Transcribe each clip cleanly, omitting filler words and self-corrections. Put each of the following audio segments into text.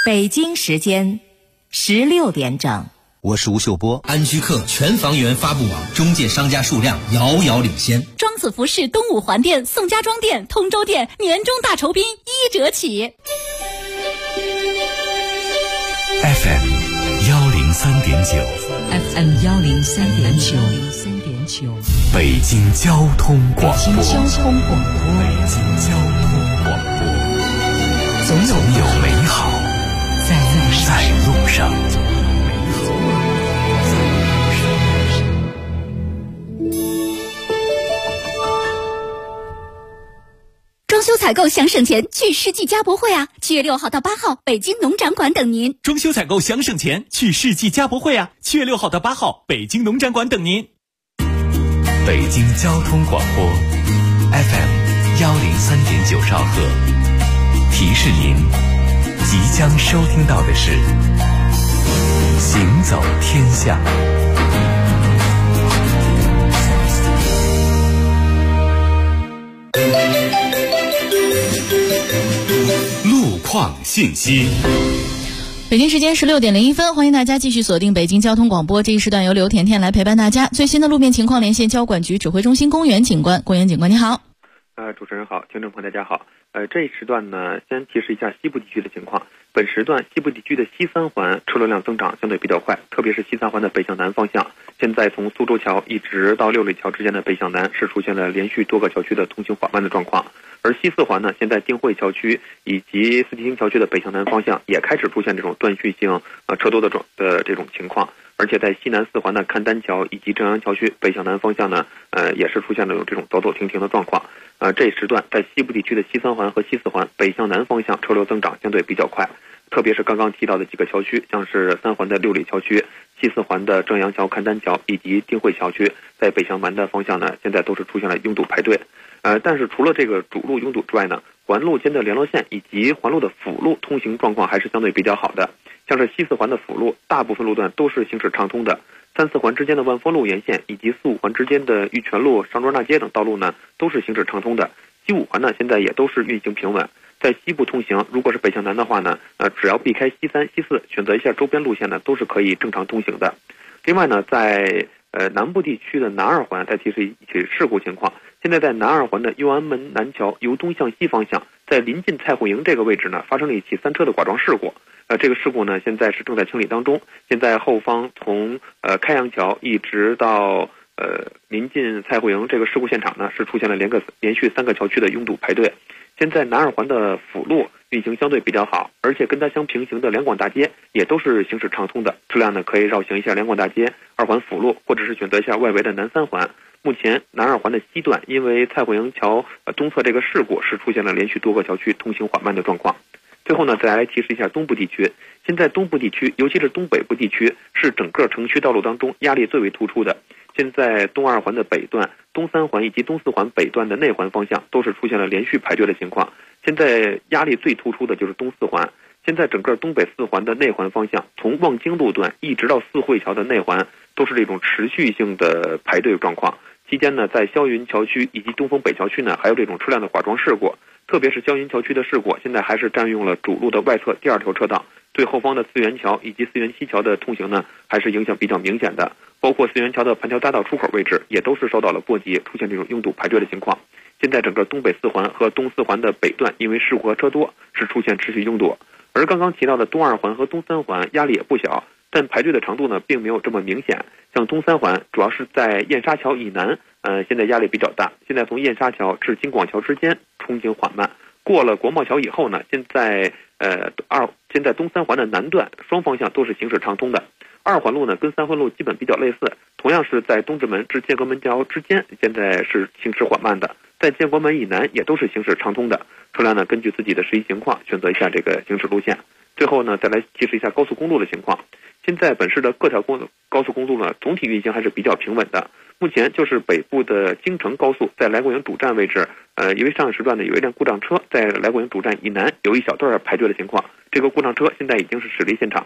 北京时间16点整。 我是吴秀波。 安居客全房源发布网中介商家数量遥遥领先。 庄子服饰东五环店、宋家庄店、通州店年终大酬宾1折起。 FM 103.9 FM 103.9 北京交通广播。 北京交通广播，总有美好在路上。 装修采购想省钱，去世纪家博会啊！7月6号到8号，北京农展馆等您。 装修采购想省钱，去世纪家博会啊！7月6号到8号，北京农展馆等您。 北京交通广播 FM 103.9兆赫，提示您即将收听到的是行走天下。 路况信息。 北京时间16点01分，欢迎大家继续锁定北京交通广播，这一时段由刘甜甜来陪伴大家。最新的路面情况连线交管局指挥中心公园警官，公园警官你好。 主持人好，听众朋友大家好。这一时段呢，先提示一下西部地区的情况。本时段西部地区的西三环车流量增长相对比较快，特别是西三环的北向南方向，现在从苏州桥一直到六里桥之间的北向南是出现了连续多个桥区的通行缓慢的状况。而西四环呢，现在定慧桥区以及四季青桥区的北向南方向也开始出现这种断续性车多的这种情况。而且在西南四环的看丹桥以及正阳桥区北向南方向呢，也是出现了有这种走走停停的状况。这一时段在西部地区的西三环和西四环北向南方向车流增长相对比较快，特别是刚刚提到的几个桥区，像是三环的六里桥区、西四环的正阳桥、看丹桥以及定慧桥区，在北向南的方向呢，现在都是出现了拥堵排队。但是除了这个主路拥堵之外呢，环路间的联络线以及环路的辅路通行状况还是相对比较好的。像是西四环的辅路，大部分路段都是行驶畅通的。三四环之间的万丰路沿线以及四五环之间的玉泉路、上庄大街等道路呢，都是行驶畅通的。西五环呢，现在也都是运行平稳。在西部通行，如果是北向南的话呢，只要避开西三、西四，选择一下周边路线呢，都是可以正常通行的。另外呢，在南部地区的南二环，再提示一起事故情况。现在在南二环的右安门南桥由东向西方向，在临近蔡慧营这个位置呢，发生了一起3车的剐撞事故。这个事故呢，现在是正在清理当中。现在后方从开阳桥一直到临近蔡慧营这个事故现场呢，是出现了连续3个桥区的拥堵排队。现在南二环的辅路运行相对比较好，而且跟它相平行的两广大街也都是行驶畅通的，车辆呢可以绕行一下两广大街、二环辅路，或者是选择一下外围的南三环。目前南二环的西段因为蔡慧营桥东侧这个事故是出现了连续多个桥区通行缓慢的状况。最后呢，再来提示一下东部地区。现在东部地区，尤其是东北部地区，是整个城区道路当中压力最为突出的。现在东二环的北段、东三环以及东四环北段的内环方向都是出现了连续排队的情况。现在压力最突出的就是东四环。现在整个东北四环的内环方向，从望京路段一直到四惠桥的内环，都是这种持续性的排队状况。期间呢，在霄云桥区以及东风北桥区呢，还有这种车辆的剐撞事故。特别是霄云桥区的事故，现在还是占用了主路的外侧第2条车道，对后方的四元桥以及四元西桥的通行呢，还是影响比较明显的。包括四元桥的盘桥大道出口位置，也都是受到了波及，出现这种拥堵排队的情况。现在整个东北四环和东四环的北段，因为事故和车多，是出现持续拥堵。而刚刚提到的东二环和东三环压力也不小，但排队的长度呢，并没有这么明显。像东三环主要是在燕莎桥以南，现在压力比较大。现在从燕莎桥至京广桥之间通行缓慢，过了国贸桥以后呢，现在东三环的南段双方向都是行驶畅通的。二环路呢跟三环路基本比较类似，同样是在东直门至建国门桥之间，现在是行驶缓慢的。在建国门以南也都是行驶畅通的，车辆呢根据自己的实际情况选择一下这个行驶路线。最后呢，再来提示一下高速公路的情况。现在本市的各条高速公路呢，总体运行还是比较平稳的。目前就是北部的京承高速在来国营主站位置，因为上个时段呢有一辆故障车在来国营主站以南有一小段排队的情况，这个故障车现在已经是驶离现场了。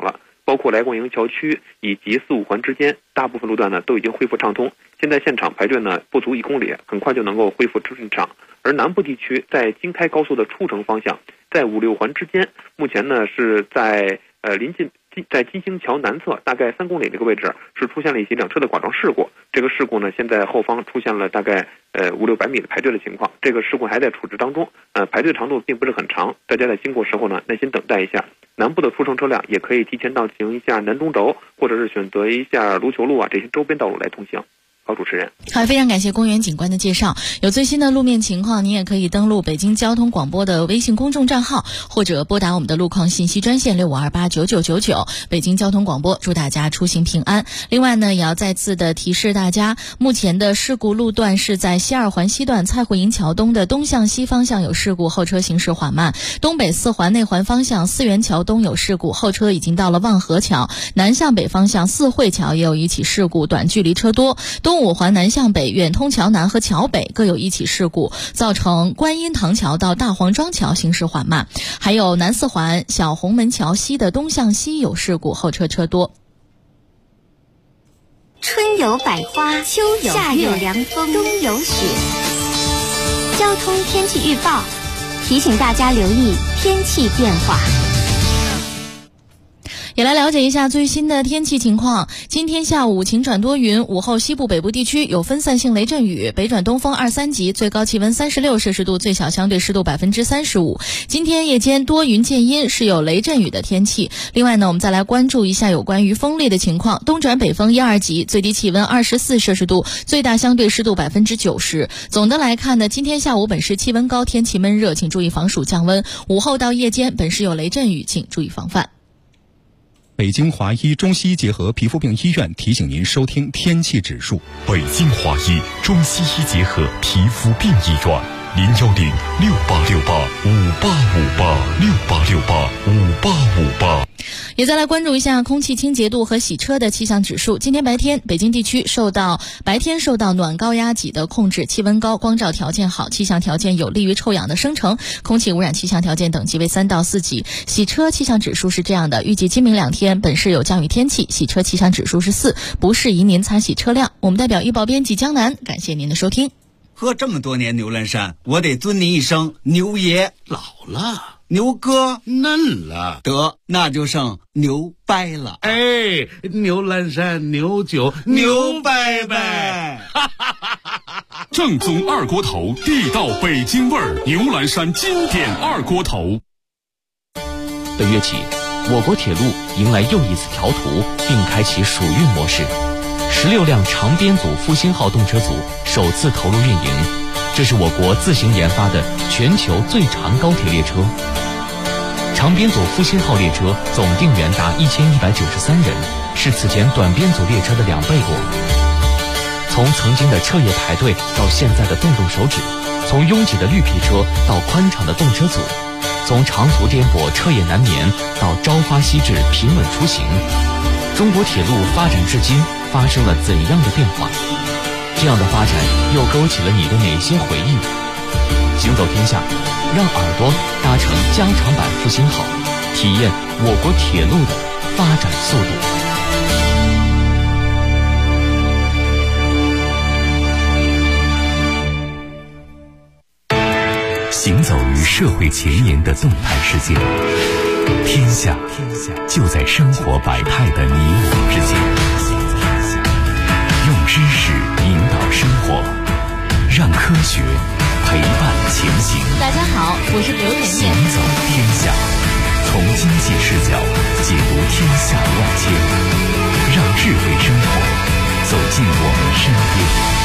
包括来广营桥区以及4、5环之间，大部分路段呢都已经恢复畅通。现在现场排队呢不足1公里，很快就能够恢复正常。而南部地区在京开高速的出城方向，在5、6环之间，目前呢是在在金星桥南侧大概3公里这个位置是出现了一起两车的剐撞事故。这个事故呢，现在后方出现了大概5、600米的排队的情况。这个事故还在处置当中，排队长度并不是很长，大家在经过时候呢，耐心等待一下。南部的出城车辆也可以提前到行一下南中轴，或者是选择一下卢球路这些周边道路来通行。好，主持人。 好，非常感谢公园警官的介绍。有最新的路面情况，您也可以登录北京交通广播的微信公众账号，或者拨打我们的路况信息专线65289999。北京交通广播祝大家出行平安。另外呢，也要再次的提示大家，目前的事故路段是在西2环西段蔡户营桥东的东向西方向有事故，后车行驶缓慢；东北4环内环方向四元桥东有事故，后车已经到了望河桥；南向北方向四惠桥也有一起事故，短距离车多；东5环南向北远通桥南和桥北各有一起事故，造成观音塘桥到大黄庄桥行驶缓慢。还有南4环小红门桥西的东向西有事故，后车车多。 春有百花，秋有夏有凉风，冬有雪。交通天气预报提醒大家留意天气变化。 也来了解一下最新的天气情况。今天下午晴转多云，午后西部北部地区有分散性雷阵雨，北转东风2、3级，最高气温36摄氏度，最小相对湿度35%。今天夜间多云见阴，是有雷阵雨的天气。另外呢，我们再来关注一下有关于风力的情况。东转北风1、2级，最低气温24摄氏度，最大相对湿度90%。总的来看呢，今天下午本市气温高，天气闷热，请注意防暑降温。午后到夜间本市有雷阵雨，请注意防范。 北京华医中西医结合皮肤病医院提醒您收听天气指数。 北京华医中西医结合皮肤病医院，0106868585858 也再来关注一下空气清洁度和洗车的气象指数。今天白天，北京地区白天受到暖高压脊的控制，气温高，光照条件好，气象条件有利于臭氧的生成，空气污染气象条件等级为3到4级。洗车气象指数是这样的，预计今明2天本市有降雨天气，洗车气象指数是4，不适宜您擦洗车辆。我们代表预报编辑江南，感谢您的收听。 喝这么多年牛栏山，我得尊您一声牛爷。 老了， 牛哥嫩了， 得那就剩牛掰了。 哎，牛栏山牛酒牛掰掰， 正宗二锅头，地道北京味儿，牛栏山经典二锅头。 本月起，我国铁路迎来又一次调图，并开启暑运模式。16辆长编组复兴号动车组首次投入运营，这是我国自行研发的全球最长高铁列车。长编组复兴号列车总定员达1193人，是此前短编组列车的2倍多。从曾经的彻夜排队到现在的动动手指，从拥挤的绿皮车到宽敞的动车组，从长途颠簸彻夜难眠到朝发夕至平稳出行，中国铁路发展至今发生了怎样的变化？这样的发展又勾起了你的哪些回忆？行走天下，让耳朵搭乘加长版复兴号，体验我国铁路的发展速度。 行走于社会前沿的动态世界，天下就在生活百态的你我之间。用知识引导生活，让科学陪伴前行。 大家好，我是刘甜甜。 行走天下，从经济视角解读天下万千，让智慧生活走进我们身边。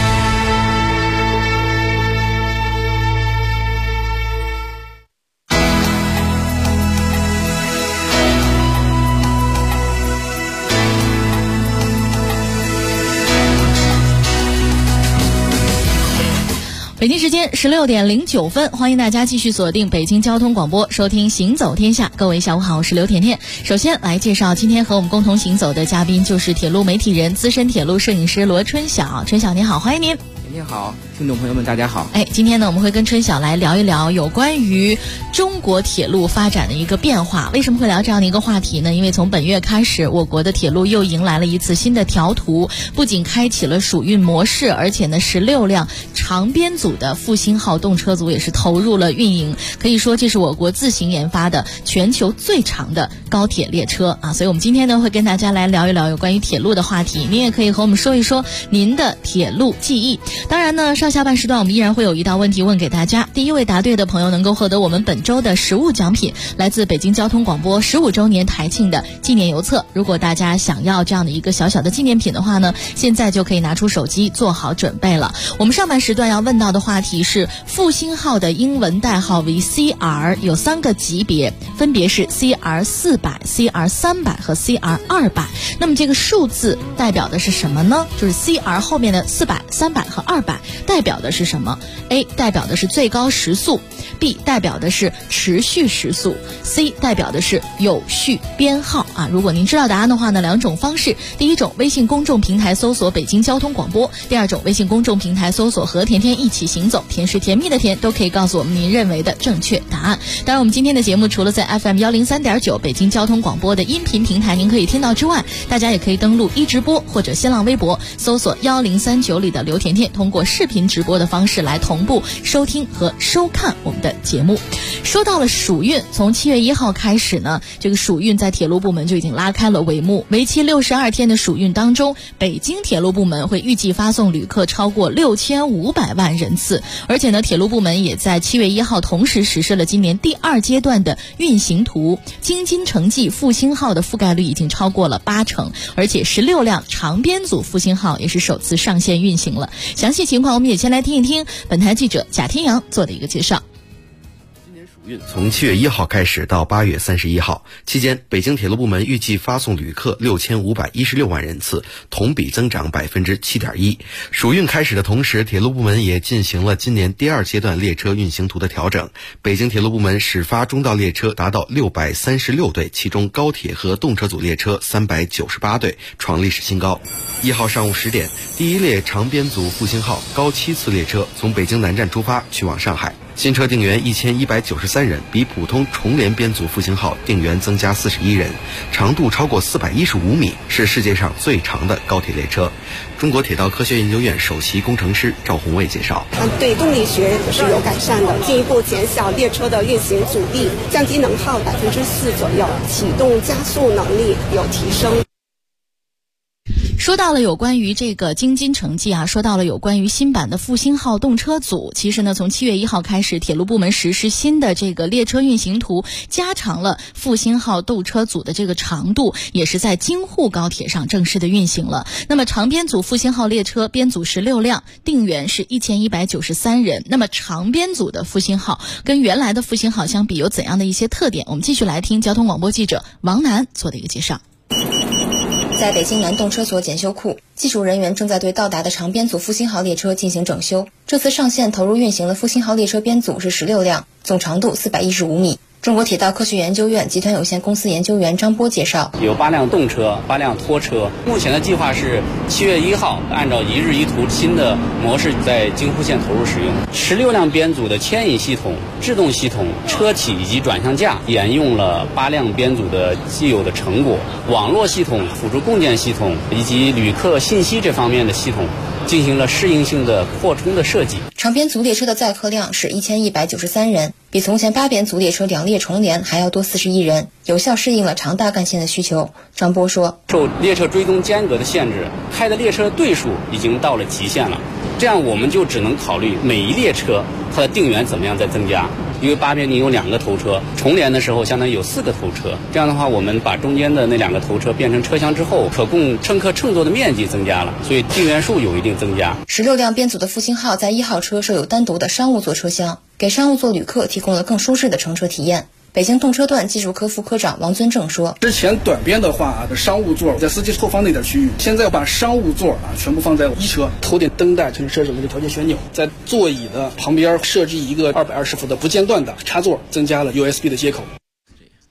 北京时间16点09分，欢迎大家继续锁定北京交通广播，收听行走天下。各位下午好，我是刘甜甜。首先来介绍今天和我们共同行走的嘉宾，就是铁路媒体人、资深铁路摄影师罗春晓。春晓你好，欢迎您。 甜甜好。 听众朋友们大家好。 今天呢我们会跟春晓来聊一聊有关于中国铁路发展的一个变化。为什么会聊这样的一个话题呢？因为从本月开始，我国的铁路又迎来了一次新的调图，不仅开启了暑运模式，而且呢16辆长编组的复兴号动车组也是投入了运营。可以说这是我国自行研发的全球最长的高铁列车啊！所以我们今天呢会跟大家来聊一聊有关于铁路的话题。您也可以和我们说一说您的铁路记忆。当然呢，上下半时段我们依然会有一道问题问给大家，第一位答对的朋友能够获得我们本周的实物奖品，来自北京交通广播15周年台庆的纪念邮册。如果大家想要这样的一个小小的纪念品的话呢，现在就可以拿出手机做好准备了。我们上半时段要问到的话题是复兴号的英文代号为 CR， 有3个级别，分别是 CR400、CR300 和 CR200。那么这个数字代表的是什么呢？就是 CR 后面的400、300和200代表的是什么？ A 代表的是最高时速， B 代表的是持续时速， C 代表的是有序编号啊。如果您知道答案的话呢，2种方式，第一种微信公众平台搜索北京交通广播，第二种微信公众平台搜索和甜甜一起行走，甜是甜蜜的甜，都可以告诉我们您认为的正确答案。当然我们今天的节目除了在 FM 103.9北京交通广播的音频平台您可以听到之外，大家也可以登录一直播或者新浪微博搜索1039里的刘甜甜，通过视频直播的方式来同步收听和收看我们的节目。说到了暑运，从7月1号开始呢，这个暑运在铁路部门就已经拉开了帷幕。为期62天的暑运当中，北京铁路部门会预计发送旅客超过6500万人次，而且呢，铁路部门也在7月1号同时实施了今年第2阶段的运行图，京津城际复兴号的覆盖率已经超过了80%，而且16辆长编组复兴号也是首次上线运行了。详细情况我们也先来听一听本台记者贾天阳做的一个介绍。 运从7月1号开始到8月31号期间，北京铁路部门预计发送旅客6516万人次，同比增长 7.1%。暑运开始的同时，铁路部门也进行了今年第2阶段列车运行图的调整。北京铁路部门始发中道列车达到636对，其中高铁和动车组列车398对，创历史新高。1号上午10点，第1列长编组复兴号高7次列车从北京南站出发，去往上海。新车定员1193人，比普通重联编组复兴号定员增加41人，长度超过415米，是世界上最长的高铁列车。中国铁道科学研究院首席工程师赵宏卫介绍， 对动力学是有改善的，进一步减小列车的运行阻力，降低能耗4%左右，启动加速能力有提升。 说到了有关于这个京津城际啊，说到了有关于新版的复兴号动车组。其实呢，从7月1号开始，铁路部门实施新的这个列车运行图，加长了复兴号动车组的这个长度，也是在京沪高铁上正式的运行了。那么长编组复兴号列车编组16辆，定员是1193人。那么长编组的复兴号跟原来的复兴号相比有怎样的一些特点？我们继续来听交通广播记者王楠做的一个介绍。 在北京南动车所检修库，技术人员正在对到达的长编组复兴号列车进行整修。这次上线投入运行的复兴号列车编组是16辆，总长度415米。中国铁道科学研究院集团有限公司研究员张波介绍， 有8辆动车、8辆拖车。目前的计划是7月1号按照一日一图新的模式在京沪线投入使用。16辆编组的牵引系统、制动系统、车体以及转向架沿用了8辆编组的既有的成果，网络系统、辅助共建系统以及旅客信息这方面的系统进行了适应性的扩充的设计。 长编组列车的载客量是1193人，比从前8编组列车2列重联还要多41人，有效适应了长大干线的需求。张波说， 受列车追踪间隔的限制，开的列车对数已经到了极限了，这样我们就只能考虑每一列车它的定员怎么样再增加。因为8编你有2个头车，重联的时候相当于有4个头车，这样的话我们把中间的那2个头车变成车厢之后，可供乘客乘坐的面积增加了，所以定员数有一定增加。 16辆编组的复兴号在1号车设有单独的商务座车厢，给商务座旅客提供了更舒适的乘车体验。北京动车段技术科副科长王尊正说， 之前短编的话，商务座在司机后方那点区域，现在把商务座全部放在一车，头顶灯带全是车整个的调节旋钮，在座椅的旁边设置一个220伏的不间断的插座，增加了 USB 的接口。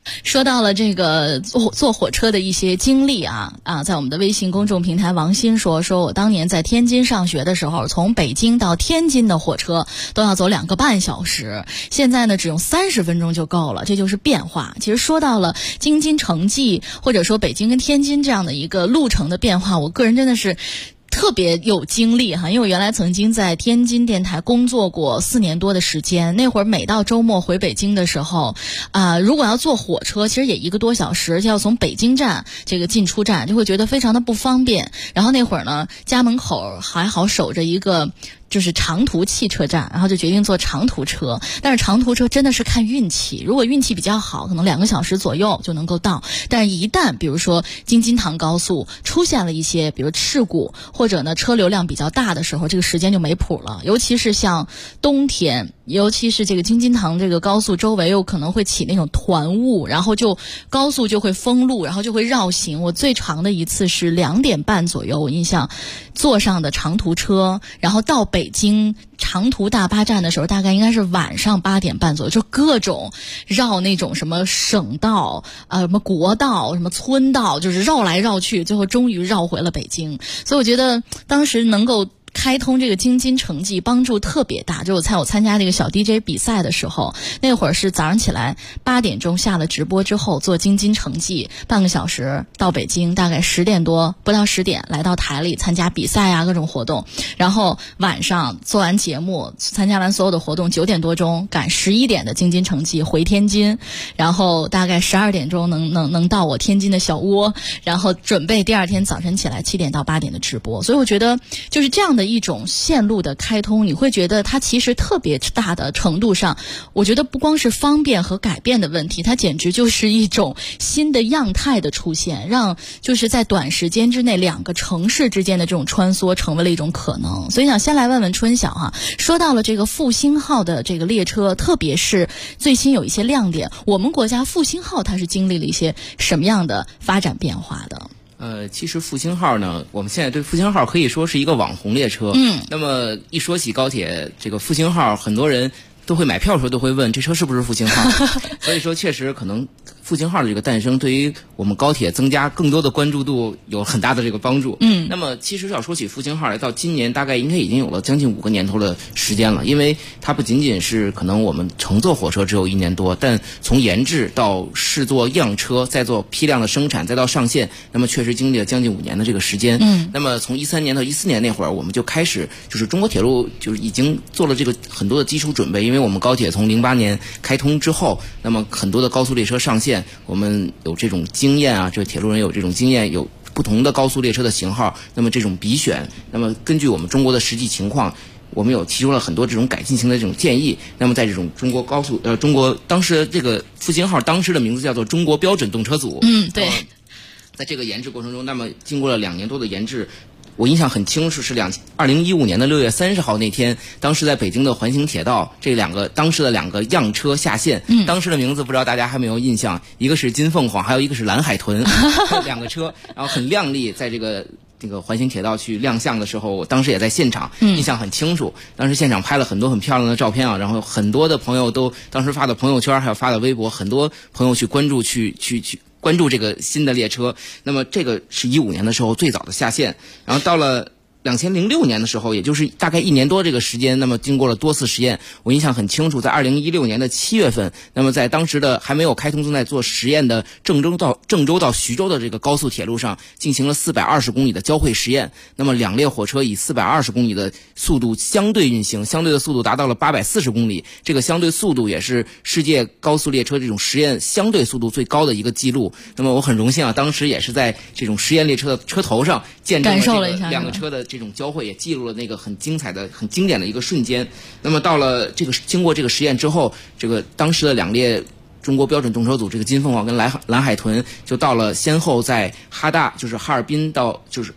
说到了这个坐火车的一些经历在我们的微信公众平台，王鑫说我当年在天津上学的时候，从北京到天津的火车都要走2个半小时，现在呢只用30分钟就够了，这就是变化。其实说到了京津城际或者说北京跟天津这样的一个路程的变化，我个人真的是特别有经历因为我原来曾经在天津电台工作过4年多的时间，那会儿每到周末回北京的时候如果要坐火车，其实也1个多小时，就要从北京站这个进出站，就会觉得非常的不方便。然后那会儿呢，家门口还好守着一个就是长途汽车站，然后就决定坐长途车。但是长途车真的是看运气，如果运气比较好，可能2个小时左右就能够到。但是一旦比如说京津唐高速出现了一些比如事故，或者呢车流量比较大的时候，这个时间就没谱了。尤其是像冬天，尤其是这个京津唐这个高速周围有可能会起那种团雾，然后就高速就会封路，然后就会绕行。我最长的一次是2点半左右，我印象坐上的长途车，然后到北京长途大巴站的时候，大概应该是晚上8点半左右，就各种绕那种什么省道什么国道什么村道，就是绕来绕去，最后终于绕回了北京。所以我觉得当时能够开通这个京津城际帮助特别大。就我参加这个小 DJ 比赛的时候，那会儿是早上起来8点钟下了直播之后，坐京津城际半个小时到北京，大概10点多不到10点来到台里参加比赛各种活动，然后晚上做完节目参加完所有的活动，9点多钟赶11点的京津城际回天津，然后大概12点钟能到我天津的小窝，然后准备第二天早晨起来7点到8点的直播。所以我觉得就是这样的一种线路的开通，你会觉得它其实特别大的程度上，我觉得不光是方便和改变的问题，它简直就是一种新的样态的出现，让就是在短时间之内2个城市之间的这种穿梭成为了一种可能。所以想先来问问春晓说到了这个复兴号的这个列车，特别是最新有一些亮点，我们国家复兴号它是经历了一些什么样的发展变化的？ 其实复兴号呢，我们现在对复兴号可以说是一个网红列车。那么一说起高铁这个复兴号，很多人都会买票的时候都会问这车是不是复兴号。所以说确实可能复兴号的这个诞生对于我们高铁增加更多的关注度有很大的这个帮助。那么其实要说起复兴号来，到今年大概应该已经有了将近5个年头的时间了。因为它不仅仅是可能我们乘坐火车只有1年多，但从研制到试做样车，再做批量的生产，再到上线，那么确实经历了将近5年的这个时间。那么从13年到14年那会儿，我们就开始就是中国铁路就是已经做了这个很多的基础准备。因为我们高铁从08年开通之后，那么很多的高速列车上线，我们有这种经验这个铁路人有这种经验，有不同的高速列车的型号，那么这种比选，那么根据我们中国的实际情况，我们有提出了很多这种改进型的这种建议。那么在这种中国高速中国当时这个复兴号当时的名字叫做中国标准动车组。 对。 在这个研制过程中，那么经过了2年多的研制，我印象很清楚，是2015年的6月30号那天，当时在北京的环形铁道，当时的2个样车下线。当时的名字不知道大家还没有印象，一个是金凤凰，还有一个是蓝海豚，2个车，然后很亮丽，在这个环形铁道去亮相的时候，我当时也在现场，印象很清楚。当时现场拍了很多很漂亮的照片然后很多的朋友都当时发的朋友圈，还有发的微博，很多朋友去关注去关注这个新的列车。那么这个是15年的时候最早的下线，然后到了2006年的时候，也就是大概1年多这个时间，那么经过了多次实验，我印象很清楚，在2016年的7月份，那么在当时的还没有开通正在做实验的郑州到徐州的这个高速铁路上进行了420公里的交会实验。那么2列火车以420公里的速度相对运行，相对的速度达到了840公里，这个相对速度也是世界高速列车这种实验相对速度最高的一个记录。那么我很荣幸当时也是在这种实验列车的车头上见证了这个2个车的这种交汇，也记录了那个很精彩的很经典的一个瞬间。那么到了经过这个实验之后，这个当时的2列中国标准动车组，这个金凤凰跟蓝海豚就到了先后在哈尔滨到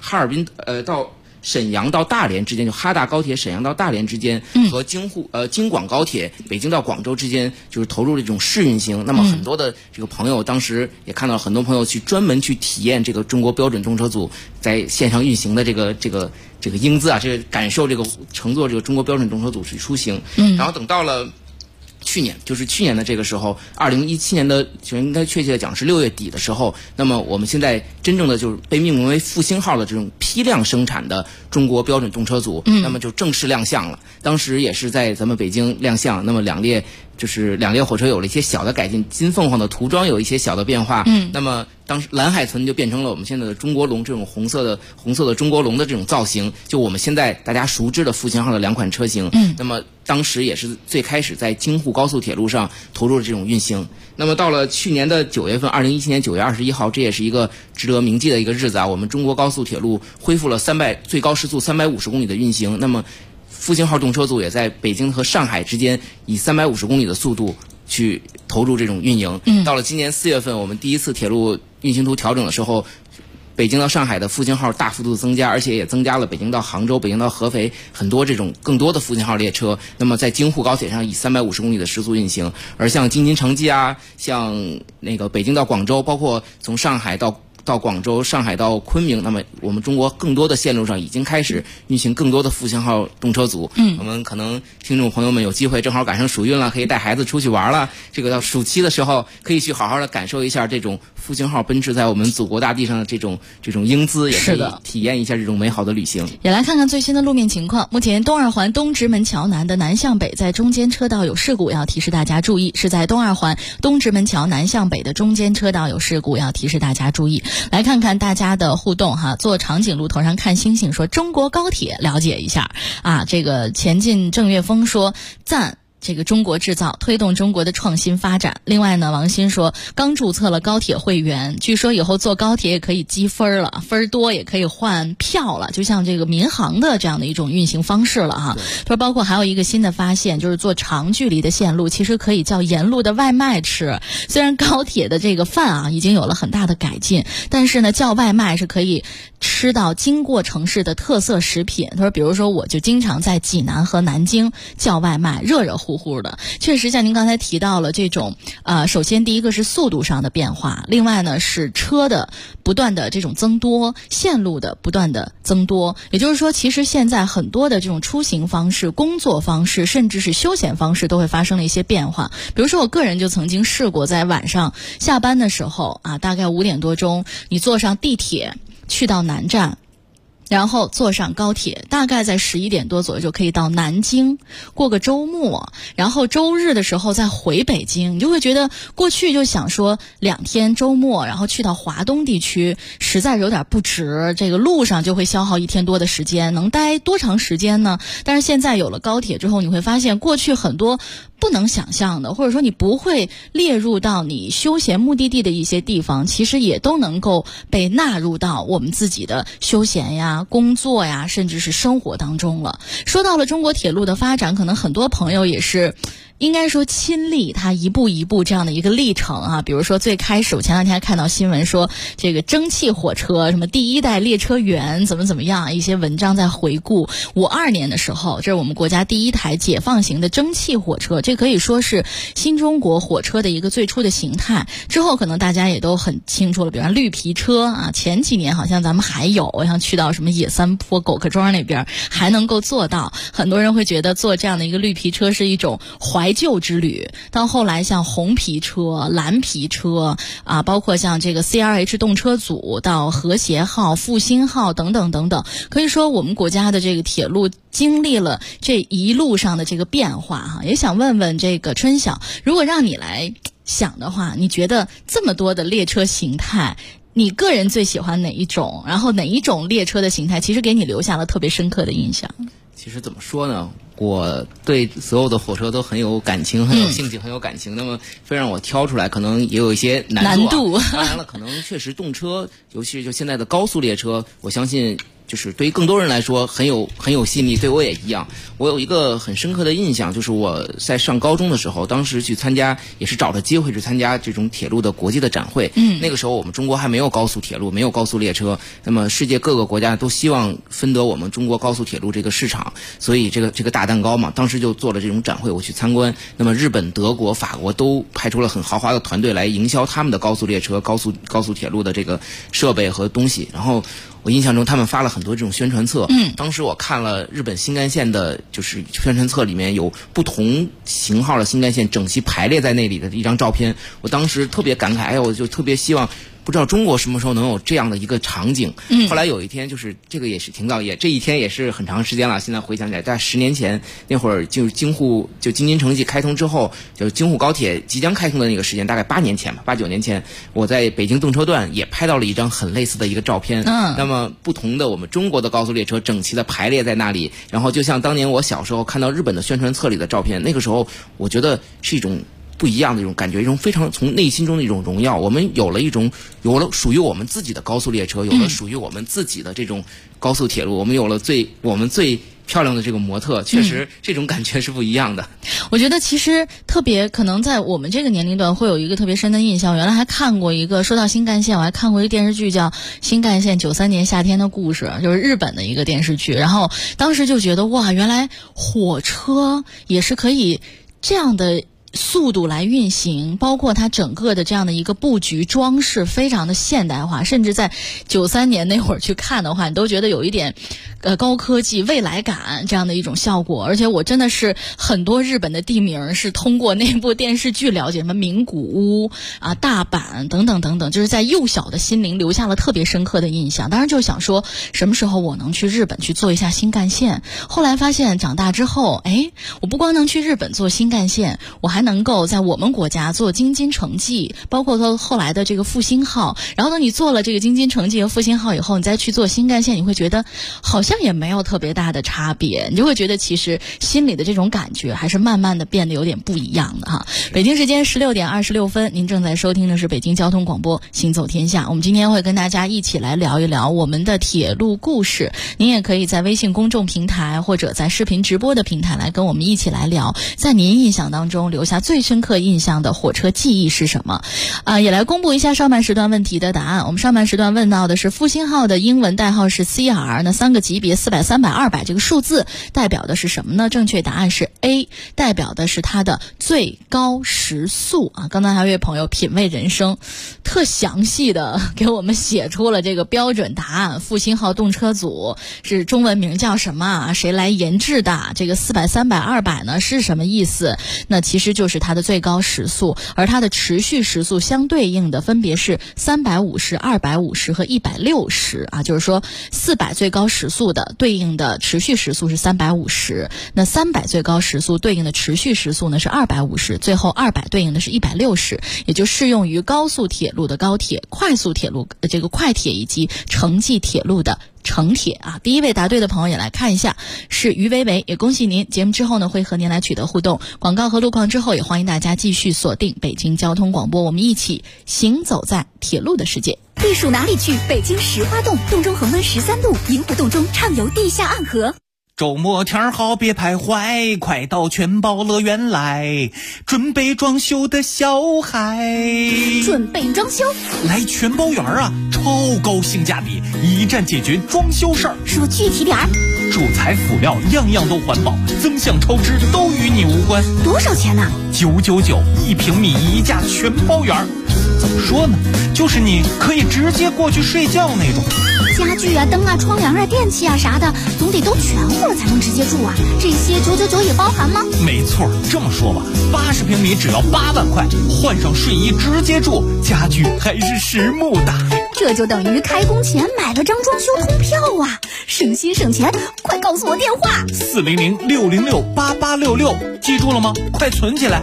沈阳到大连之间，就哈大高铁沈阳到大连之间，和京广高铁北京到广州之间，就是投入了这种试运行。那么很多的这个朋友当时也看到很多朋友专门去体验这个中国标准动车组在线上运行的这个英姿这个感受，这个乘坐这个中国标准动车组去出行。然后等到了去年的这个时候，2017年的就应该确切讲是6月底的时候，那么我们现在真正的就是被命名为复兴号的这种批量生产的中国标准动车组，那么就正式亮相了。当时也是在咱们北京亮相，那么两列火车有了一些小的改进，金凤凰的涂装有一些小的变化，那么当时蓝海豚就变成了我们现在的中国龙，这种红色的中国龙的这种造型，就我们现在大家熟知的复兴号的2款车型。那么当时也是最开始在京沪高速铁路上投入了这种运行。那么到了去年的9月份，2017年9月21号，这也是一个值得铭记的一个日子啊！我们中国高速铁路恢复了最高时速350公里的运行。那么复兴号动车组也在北京和上海之间以350公里的速度去投入这种运营。到了今年4月份，我们第一次铁路运行图调整的时候，北京到上海的复兴号大幅度增加，而且也增加了北京到杭州、北京到合肥很多这种更多的复兴号列车。那么在京沪高铁上以350公里的时速运行，而像京津城际啊，像那个北京到广州，包括从上海到广州、上海到昆明，那么我们中国更多的线路上已经开始运行更多的复兴号动车组。我们可能听众朋友们有机会正好赶上暑运了，可以带孩子出去玩了。这个到暑期的时候，可以去好好的感受一下这种复兴号奔驰在我们祖国大地上的这种英姿，也可以体验一下这种美好的旅行。 也来看看最新的路面情况。目前东二环东直门桥南的南向北在中间车道有事故，要提示大家注意。是在东二环东直门桥南向北的中间车道有事故，要提示大家注意。来看看大家的互动哈，坐长颈鹿头上看星星说中国高铁了解一下啊，这个前进正月风说赞这个中国制造推动中国的创新发展。另外呢，王鑫说刚注册了高铁会员，据说以后坐高铁也可以积分了，分多也可以换票了，就像这个民航的这样的一种运行方式了哈。他说包括还有一个新的发现，就是坐长距离的线路其实可以叫沿路的外卖吃。虽然高铁的这个饭啊已经有了很大的改进，但是呢叫外卖是可以吃到经过城市的特色食品。他说比如说我就经常在济南和南京叫外卖，热热乎乎的。确实像您刚才提到了这种首先第一个是速度上的变化，另外呢是车的不断的这种增多，线路的不断的增多。也就是说其实现在很多的这种出行方式、工作方式甚至是休闲方式都会发生了一些变化。比如说我个人就曾经试过在晚上下班的时候啊，大概5点多钟你坐上地铁去到南站，然后坐上高铁，大概在11点多左右就可以到南京过个周末，然后周日的时候再回北京。你就会觉得过去就想说2天周末然后去到华东地区实在是有点不值，这个路上就会消耗1天多的时间，能待多长时间呢？但是现在有了高铁之后，你会发现过去很多不能想象的，或者说你不会列入到你休闲目的地的一些地方，其实也都能够被纳入到我们自己的休闲呀、工作呀，甚至是生活当中了。说到了中国铁路的发展，可能很多朋友也是应该说亲历它一步一步这样的一个历程啊。比如说最开始我前两天还看到新闻说这个蒸汽火车什么第一代列车员怎么样，一些文章在回顾52年的时候，这是我们国家第一台解放型的蒸汽火车，这可以说是新中国火车的一个最初的形态。之后可能大家也都很清楚了，比如绿皮车啊，前几年好像咱们还有像去到什么野三坡狗客庄那边还能够做到，很多人会觉得坐这样的一个绿皮车是一种怀旧之旅。到后来像红皮车、蓝皮车啊，包括像这个 CRH 动车组到和谐号、复兴号等等等等，可以说我们国家的这个铁路经历了这一路上的这个变化哈。也想问问这个春晓，如果让你来想的话，你觉得这么多的列车形态，你个人最喜欢哪一种？然后哪一种列车的形态其实给你留下了特别深刻的印象？ 其实怎么说呢，我对所有的火车都很有感情，很有兴趣，很有感情。那么非让我挑出来，可能也有一些难度。当然了，可能确实动车，尤其是就现在的高速列车，我相信就是对于更多人来说很有吸引力，对我也一样。我有一个很深刻的印象，就是我在上高中的时候，当时去参加，也是找着机会去参加这种铁路的国际的展会。那个时候我们中国还没有高速铁路，没有高速列车，那么世界各个国家都希望分得我们中国高速铁路这个市场，所以这个大蛋糕嘛，当时就做了这种展会，我去参观。那么日本、德国、法国都派出了很豪华的团队来营销他们的高速列车、高速铁路的这个设备和东西。然后我印象中他们发了很多这种宣传册。当时我看了日本新干线的就是宣传册，里面有不同型号的新干线整齐排列在那里的一张照片，我当时特别感慨，哎呀，我就特别希望不知道中国什么时候能有这样的一个场景。后来有一天，就是这个也是挺早，这一天也是很长时间了。现在回想起来，大概10年前那会儿，就是京津城际开通之后，就是京沪高铁即将开通的那个时间，大概8年前吧，8、9年前，我在北京动车段也拍到了一张很类似的一个照片。那么不同的我们中国的高速列车整齐的排列在那里，然后就像当年我小时候看到日本的宣传册里的照片，那个时候我觉得是一种不一样的一种感觉，一种非常从内心中的一种荣耀。我们有了属于我们自己的高速列车，有了属于我们自己的这种高速铁路，我们有了我们最漂亮的这个模特，确实这种感觉是不一样的。 我觉得其实特别可能在我们这个年龄段会有一个特别深的印象。原来还看过一个，说到新干线，我还看过一个电视剧叫《新干线93年夏天的故事》，就是日本的一个电视剧。然后当时就觉得哇，原来火车也是可以这样的速度来运行，包括它整个的这样的一个布局装饰非常的现代化，甚至在93年那会儿去看的话，你都觉得有一点高科技未来感这样的一种效果。而且我真的是很多日本的地名是通过那部电视剧了解，什么名古屋啊、大阪等等等等，就是在幼小的心灵留下了特别深刻的印象。当然就想说什么时候我能去日本去坐一下新干线。后来发现长大之后，我不光能去日本坐新干线，我还能够在我们国家坐京津城际，包括说后来的这个复兴号。然后呢，你坐了这个京津城际和复兴号以后，你再去坐新干线，你会觉得好像也没有特别大的差别，你就会觉得其实心里的这种感觉还是慢慢的变得有点不一样的哈。北京时间16点26分，您正在收听的是北京交通广播行走天下。我们今天会跟大家一起来聊一聊我们的铁路故事。您也可以在微信公众平台或者在视频直播的平台来跟我们一起来聊，在您印象当中留下最深刻印象的火车记忆是什么？也来公布一下上半时段问题的答案。我们上半时段问到的是复兴号的英文代号是 CR， 那3个级别400、300、200，这个数字代表的是什么呢？正确答案是 A， 代表的是它的最高时速啊。刚才还有一位朋友品味人生，特详细的给我们写出了这个标准答案。复兴号动车组是中文名叫什么啊？谁来研制的？这个400、300、200呢是什么意思？那其实就是它的最高时速，而它的持续时速相对应的分别是350、250和160啊，就是说400最高时速的对应的持续时速是350，那300最高时速对应的持续时速呢是250，最后200对应的是160，也就适用于高速铁路的高铁、快速铁路这个快铁以及城际铁路的城铁啊。第一位答对的朋友也来看一下，是于维维，也恭喜您。节目之后呢会和您来取得互动，广告和路况之后也欢迎大家继续锁定北京交通广播，我们一起行走在铁路的世界。 避暑哪里去？北京石花洞，洞中恒温13度，银湖洞中畅游地下暗河。 周末天好别徘徊，快到全宝乐园来，准备装修的小孩。 准备装修？ 来全宝园啊，超高性价比，一站解决装修事儿。 说具体点儿。 主材辅料样样都环保，增项超支都与你无关。 多少钱呢 ？999，1平米1价全包圆。怎么说呢？就是你可以直接过去睡觉那种。 家具啊、灯啊、窗帘啊、电器啊啥的，总得都全乎了才能直接住啊。这些999也包含吗？ 没错，这么说吧，80平米只要8万块，换上睡衣直接住，家具还是实木的。 这就等于开工前买了张装修通票啊，省心省钱。快告诉我电话 ：400-606-8866，记住了吗？快存起来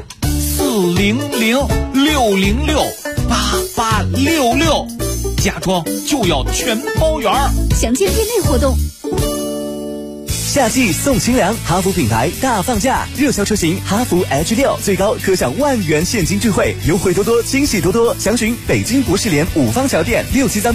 ，400-606-8866，家装就要全包圆。 详见店内活动。 夏季送清凉，哈弗品牌大放价，热销车型哈弗 H6 最高可享10000元现金智惠，优惠多多，惊喜多多。详询北京博士联5方桥店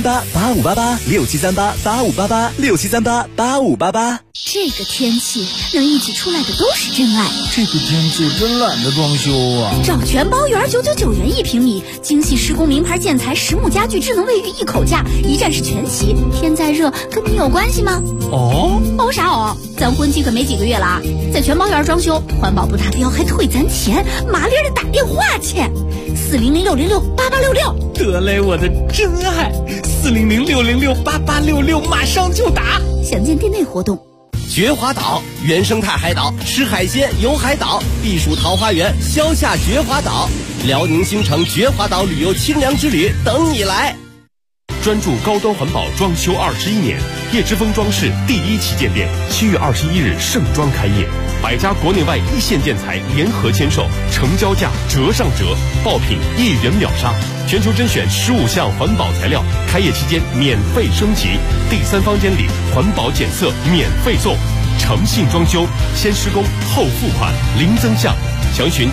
6738-8588，6738-8588，6738-8588。 这个天气能一起出来的都是真爱。 这个天气真懒得装修啊！ 找全包园999元1平米，精细施工名牌建材，实木家具，智能卫浴一口价，一站式全齐。天再热跟你有关系吗？ 哦啥哦？咱婚期可没几个月了啊！在全包园装修，环保不达标还退咱钱，麻利的打电话去 400-606-8866。 得嘞，我的真爱，400-606-8866，马上就打。 详见店内活动。 绝华岛原生态海岛，吃海鲜游海岛，避暑桃花源，消夏绝华岛，辽宁新城绝华岛旅游清凉之旅等你来。 专注高端环保装修21年，叶之峰装饰第1旗舰店7月21日盛装开业，100家国内外一线建材联合签售，成交价折上折，爆品1元秒杀，全球甄选15项环保材料，开业期间免费升级，第3方监理环保检测免费送，诚信装修，先施工后付款，零增项，详询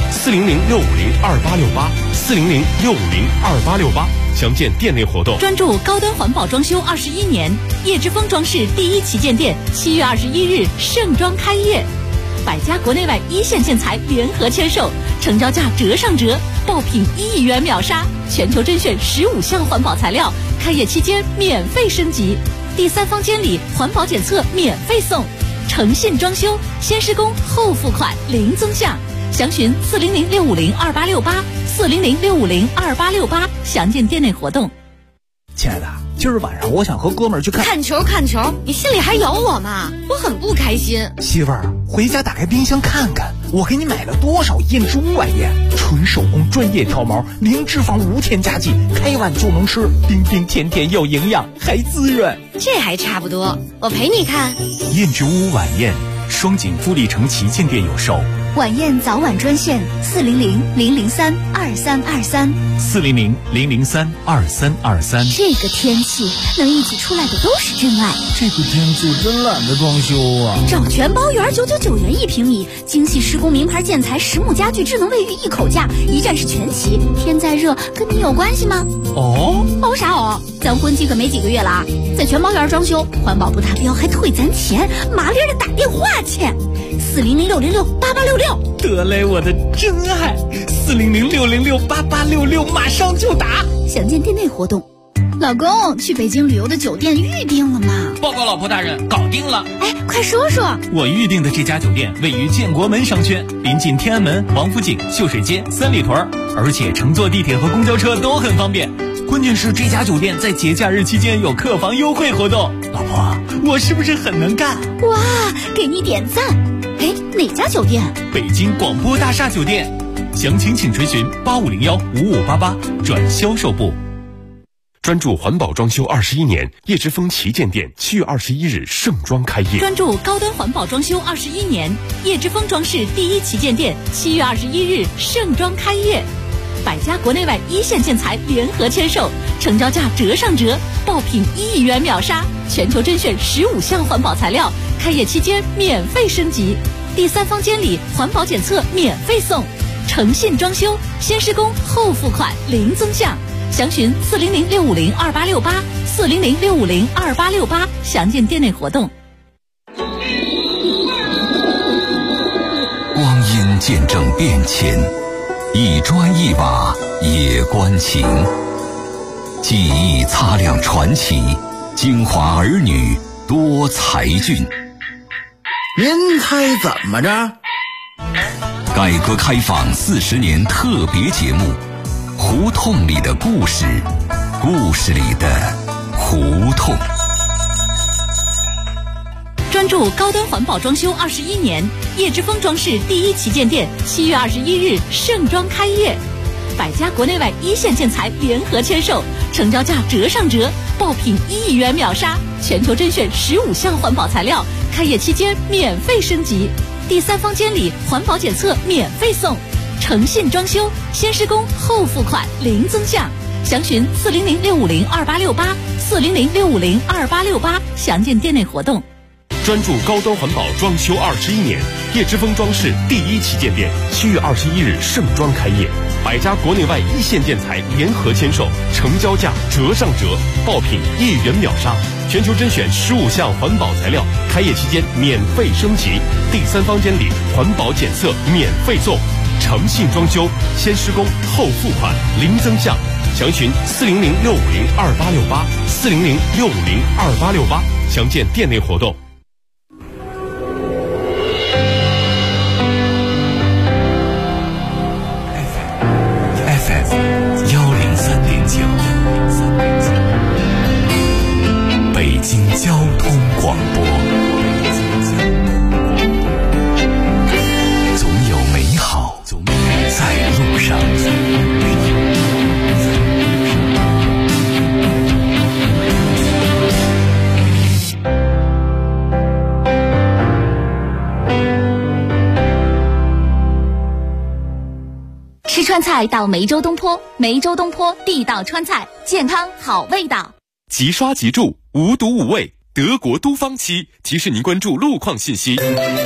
400-650-2868，400-650-2868。详见店内活动。 专注高端环保装修21年，叶之峰装饰第1旗舰店7月21日盛装开业，100家国内外一线建材联合签售，成交价折上折，爆品1亿元秒杀，全球甄选15项环保材料，开业期间免费升级，第3方监理环保检测免费送，诚信装修，先施工后付款，零增项。详询400-650-2868，400-650-2868，详见店内活动。 亲爱的，今儿晚上我想和哥们儿去看球。你心里还有我吗？我很不开心。 媳妇儿，回家打开冰箱看看，我给你买了多少燕之屋晚宴，纯手工专业挑毛，零脂肪无添加剂，开碗就能吃，冰冰甜甜有营养，还滋润。 这还差不多，我陪你看。 燕之屋晚宴，双井富力城旗舰店有售。 晚宴早晚专线400-003-2323，400-003-2323。这个天气能一起出来的都是真爱。 这个天气真懒得装修啊！ 找全包园999元1平米，精细施工名牌建材实木家具智能卫浴一口价，一站式全齐。天再热跟你有关系吗？ 哦啥哦？咱婚期可没几个月了啊！在全包园装修，环保不达标还退咱钱，麻利的打电话去。400-606-8866。 得嘞，我的真爱，400-606-8866，马上就打。 详见店内活动。老公，去北京旅游的酒店预定了吗？ 报告老婆大人，搞定了。 哎，快说说。 我预定的这家酒店位于建国门商圈，临近天安门、王府井、秀水街、三里屯，而且乘坐地铁和公交车都很方便。关键是这家酒店在节假日期间有客房优惠活动。老婆，我是不是很能干？ 哇，给你点赞。哎，哪家酒店？ 北京广播大厦酒店。详情请垂询8501-5588转销售部。 专注环保装修21年，叶之峰旗舰店7月21日盛装开业。 专注高端环保装修21年，叶之峰装饰第1旗舰店7月21日盛装开业，100家国内外一线建材联合签售，成交价折上折，爆品1亿元秒杀，全球甄选15项环保材料，开业期间免费升级，第3方监理环保检测免费送，诚信装修，先施工后付款，零增项。详询400-650-2868，400-650-2868，详见店内活动。 光阴见证变迁，一砖一瓦也关情，记忆擦亮传奇，京华儿女多才俊。 您猜怎么着？ 改革开放40年特别节目，胡同里的故事，故事里的胡同。 专注高端环保装修21年，叶之峰装饰第1旗舰店7月21日盛装开业，100家国内外一线建材联合签售，成交价折上折，爆品1亿元秒杀，全球甄选15项环保材料，开业期间免费升级，第3方监理环保检测免费送，诚信装修，先施工后付款，零增项。详询400-650-2868，400-650-2868，详见店内活动。 专注高端环保装修21年，叶之峰装饰第1旗舰店7月21日盛装开业，100家国内外一线建材联合签售，成交价折上折，爆品1元秒杀，全球甄选15项环保材料，开业期间免费升级，第3方监理环保检测免费送，诚信装修，先施工后付款，零增项。详询400-650-2868，400-650-2868，详见店内活动。 FM 交通广播，总有美好在路上。 吃川菜到梅州东坡，梅州东坡地道川菜，健康好味道。 即刷即住，无毒无味，德国都方漆提示您关注路况信息。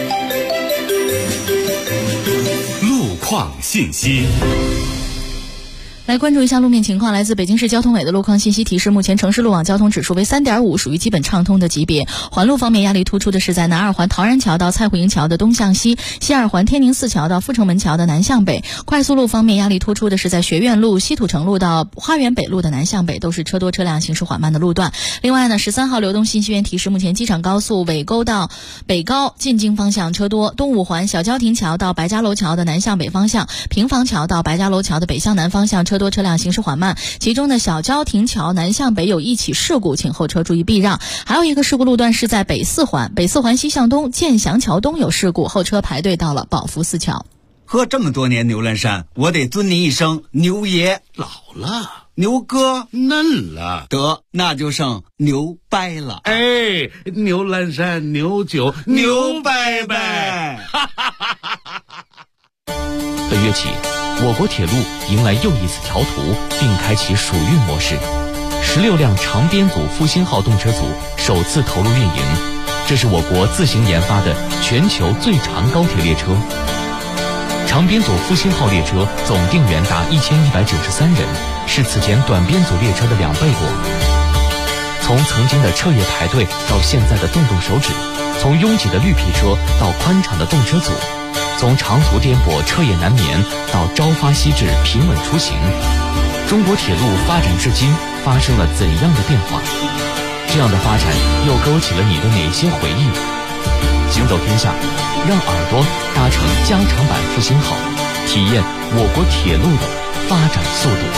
路况信息。 来关注一下路面情况，来自北京市交通委的路况信息提示，目前城市路网交通指数为 3.5， 属于基本畅通的级别。环路方面，压力突出的是在南二环陶然桥到蔡胡营桥的东向西，西二环天宁寺桥到阜成门桥的南向北。快速路方面，压力突出的是在学院路、西土城路到花园北路的南向北，都是车多车辆行驶缓慢的路段。另外呢，13号流动信息源提示，目前机场高速尾沟到北高进京方向车多，东五环小交亭桥到白家楼桥的南向北方向，平房桥到白家楼桥的北向南方向车多车辆行驶缓慢，其中的小交亭桥南向北有一起事故，请后车注意避让。还有一个事故路段是在北四环西向东建祥桥东有事故，后车排队到了宝福寺桥。 喝这么多年牛栏山，我得尊您一声牛爷。 老了， 牛哥嫩了， 得那就剩牛掰了。 哎，牛栏山牛酒牛掰掰。 本月起，我国铁路迎来又一次调图，并开启暑运模式。16辆长编组复兴号动车组首次投入运营，这是我国自行研发的全球最长高铁列车。长编组复兴号列车总定员达1193人，是此前短编组列车的2倍多。从曾经的彻夜排队到现在的动动手指，从拥挤的绿皮车到宽敞的动车组，从长途颠簸彻夜难眠到朝发夕至平稳出行，中国铁路发展至今发生了怎样的变化？这样的发展又勾起了你的哪些回忆？行走天下，让耳朵搭乘加长版复兴号，体验我国铁路的发展速度。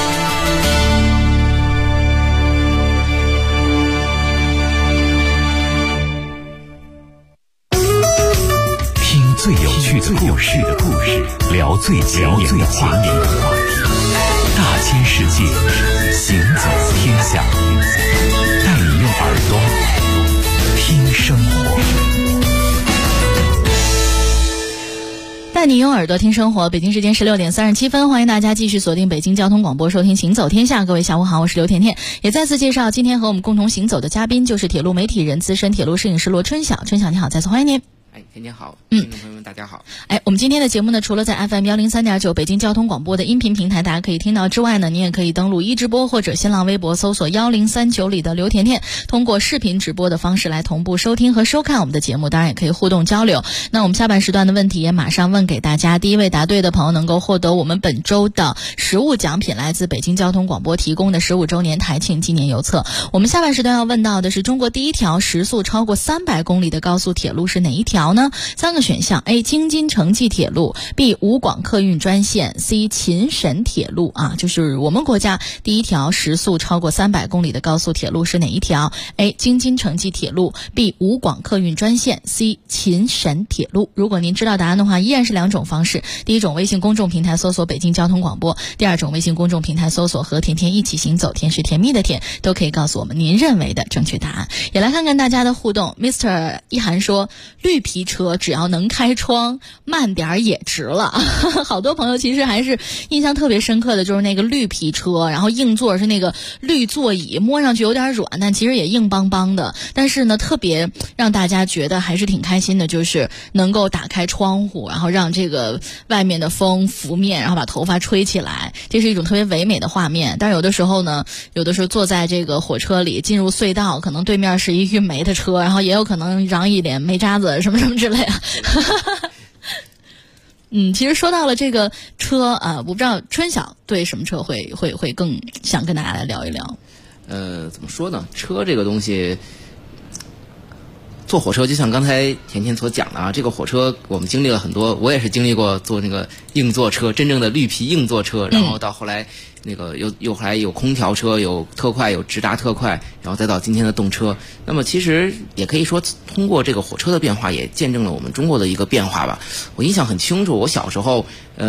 最有趣的故事，聊最前沿的话题，大千世界，行走天下，带你用耳朵听生活。 带你用耳朵听生活。北京时间16点37分，欢迎大家继续锁定北京交通广播，收听行走天下。各位下午好，我是刘甜甜。也再次介绍今天和我们共同行走的嘉宾，就是铁路媒体人、资深铁路摄影师罗春晓。春晓你好，再次欢迎您。 甜甜好，听众朋友们大家好。 我们今天的节目呢，除了在 FM 103.9北京交通广播的音频平台大家可以听到之外呢，你也可以登录一直播或者新浪微博搜索1039里的刘甜甜，通过视频直播的方式来同步收听和收看我们的节目，当然也可以互动交流。那我们下半时段的问题也马上问给大家，第一位答对的朋友能够获得我们本周的实物奖品，来自北京交通广播提供的15周年台庆纪念邮册。我们下半时段要问到的是中国第一条时速超过300公里的高速铁路是哪一条呢？3个选项 ：A. 京津城际铁路 ，B. 武广客运专线 ，C. 秦沈铁路啊，就是我们国家第一条时速超过300公里的高速铁路是哪一条 ？A. 京津城际铁路 ，B. 武广客运专线 ，C. 秦沈铁路。如果您知道答案的话，依然是2种方式：第一种微信公众平台搜索北京交通广播；第二种微信公众平台搜索和甜甜一起行走，甜是甜蜜的甜，都可以告诉我们您认为的正确答案。也来看看大家的互动。Mr. 一涵说，绿皮车只要能开窗，慢点也值了。好多朋友其实还是印象特别深刻的就是那个绿皮车，然后硬座是那个绿座椅，摸上去有点软，但其实也硬邦邦的。但是呢，特别让大家觉得还是挺开心的，就是能够打开窗户，然后让这个外面的风拂面，然后把头发吹起来，这是一种特别唯美的画面。但是有的时候坐在这个火车里进入隧道，可能对面是一运煤的车，然后也有可能嚷一脸煤渣子什么什么之类的。其实说到了这个车我不知道春晓对什么车会更想跟大家来聊一聊。 怎么说呢？车这个东西， 坐火车就像刚才甜甜所讲的啊，这个火车我们经历了很多，我也是经历过坐那个硬座车，真正的绿皮硬座车，然后到后来那个后来有空调车，有特快，有直达特快，然后再到今天的动车。那么其实也可以说，通过这个火车的变化，也见证了我们中国的一个变化吧。我印象很清楚，我小时候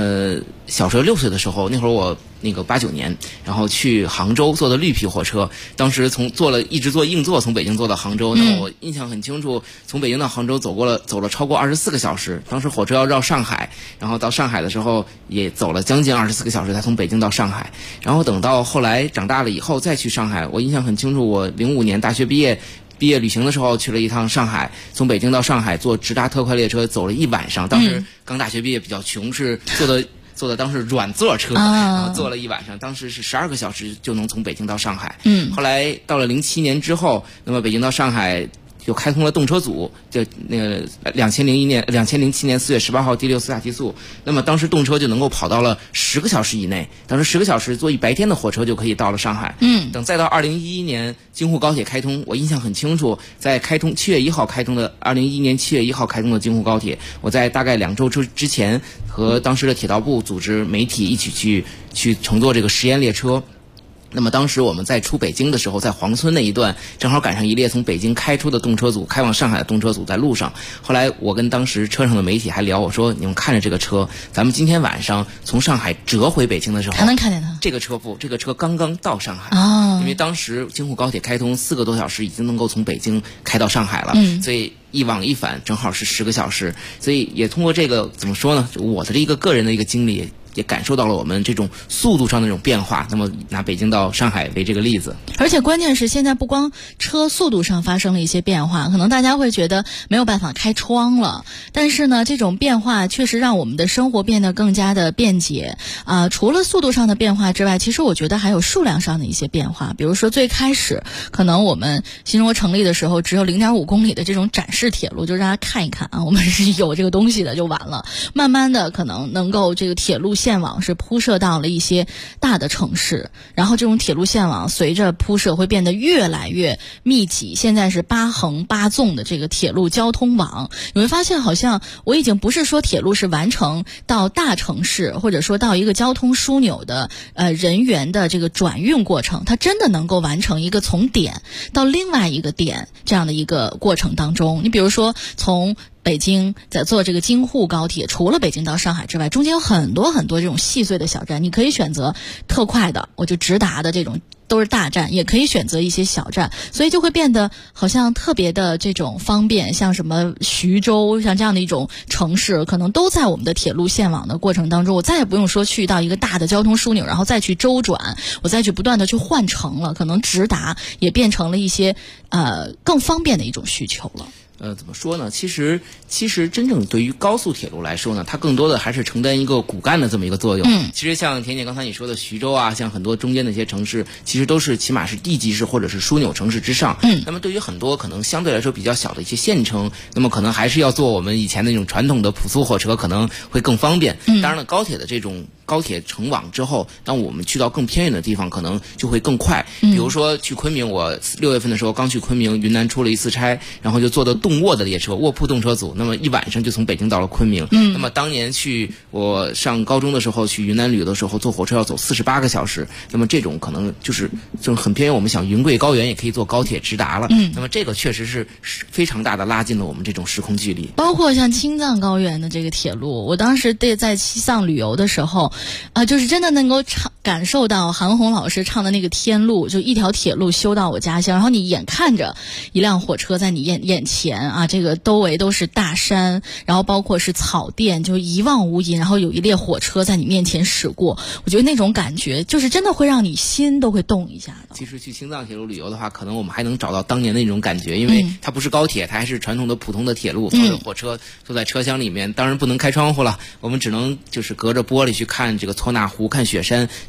6岁的时候，那会儿我那个89年，然后去杭州坐的绿皮火车，当时一直坐硬座，从北京坐到杭州。那么我印象很清楚，从北京到杭州走了超过24个小时。当时火车要绕上海，然后到上海的时候也走了将近24个小时才从北京到上海。然后等到后来长大了以后再去上海，我印象很清楚，我05年大学毕业旅行的时候去了一趟上海，从北京到上海坐直达特快列车走了一晚上。当时刚大学毕业比较穷，是坐的当时软座车，然后坐了一晚上，当时是12个小时就能从北京到上海。后来到了07年之后，那么北京到上海就开通了动车组，就那个2007年4月18号第6次大提速，那么当时动车就能够跑到了10个小时以内，当时10个小时坐一白天的火车就可以到了上海。等再到2011年京沪高铁开通，我印象很清楚，在7月1号开通的2011年7月1号开通的京沪高铁，我在大概2周之前和当时的铁道部组织媒体一起去乘坐这个实验列车。那么当时我们在出北京的时候，在黄村那一段正好赶上一列从北京开出的动车组，开往上海的动车组在路上。后来我跟当时车上的媒体还聊，我说你们看着这个车，咱们今天晚上从上海折回北京的时候还能看见它。 这个车刚刚到上海，因为当时京沪高铁开通4个多小时已经能够从北京开到上海了，所以一往一返正好是10个小时。所以也通过这个怎么说呢，我的这一个个人的一个经历，也感受到了我们这种速度上的这种变化。那么拿北京到上海为这个例子， 而且关键是现在不光车速度上发生了一些变化，可能大家会觉得没有办法开窗了，但是呢，这种变化确实让我们的生活变得更加的便捷除了速度上的变化之外，其实我觉得还有数量上的一些变化。比如说最开始可能我们新中国成立的时候只有0.5公里的这种展示铁路，就让大家看一看我们是有这个东西的就完了。慢慢的可能能够这个铁路线网是铺设到了一些大的城市，然后这种铁路线网随着铺设会变得越来越密集，现在是8横8纵的这个铁路交通网。你会发现好像我已经不是说铁路是完成到大城市，或者说到一个交通枢纽的人员的这个转运过程，它真的能够完成一个从点到另外一个点这样的一个过程当中。你比如说从北京在坐这个京沪高铁，除了北京到上海之外，中间有很多很多这种细碎的小站，你可以选择特快的，我就直达的这种都是大站，也可以选择一些小站，所以就会变得好像特别的这种方便。像什么徐州，像这样的一种城市，可能都在我们的铁路线网的过程当中，我再也不用说去到一个大的交通枢纽，然后再去周转，我再去不断的去换乘了，可能直达也变成了一些更方便的一种需求了。 怎么说呢？其实真正对于高速铁路来说呢，它更多的还是承担一个骨干的这么一个作用。其实像甜甜刚才你说的徐州像很多中间的一些城市，其实都是起码是地级市或者是枢纽城市之上。那么对于很多可能相对来说比较小的一些县城，那么可能还是要坐我们以前的那种传统的普速火车，可能会更方便。当然了，高铁的这种高铁成网之后，当我们去到更偏远的地方，可能就会更快。比如说去昆明，我6月份的时候刚去昆明，云南出了一次差，然后就坐的动卧的列车，卧铺动车组，那么一晚上就从北京到了昆明。那么当年我上高中的时候去云南旅游的时候，坐火车要走48个小时，那么这种可能就是很偏远，我们想云贵高原也可以坐高铁直达了。那么这个确实是非常大的拉近了我们这种时空距离。 包括像青藏高原的这个铁路，我当时在西藏旅游的时候就是真的能够感受到韩红老师唱的那个天路，就一条铁路修到我家乡，然后你眼看着一辆火车在你眼前这个周围都是大山，然后包括是草甸，就一望无垠，然后有一列火车在你面前驶过，我觉得那种感觉就是真的会让你心都会动一下的。 其实去青藏铁路旅游的话，可能我们还能找到当年的那种感觉，因为它不是高铁，它还是传统的普通的铁路，坐着火车坐在车厢里面，当然不能开窗户了，我们只能就是隔着玻璃去看这个错那湖，看雪山，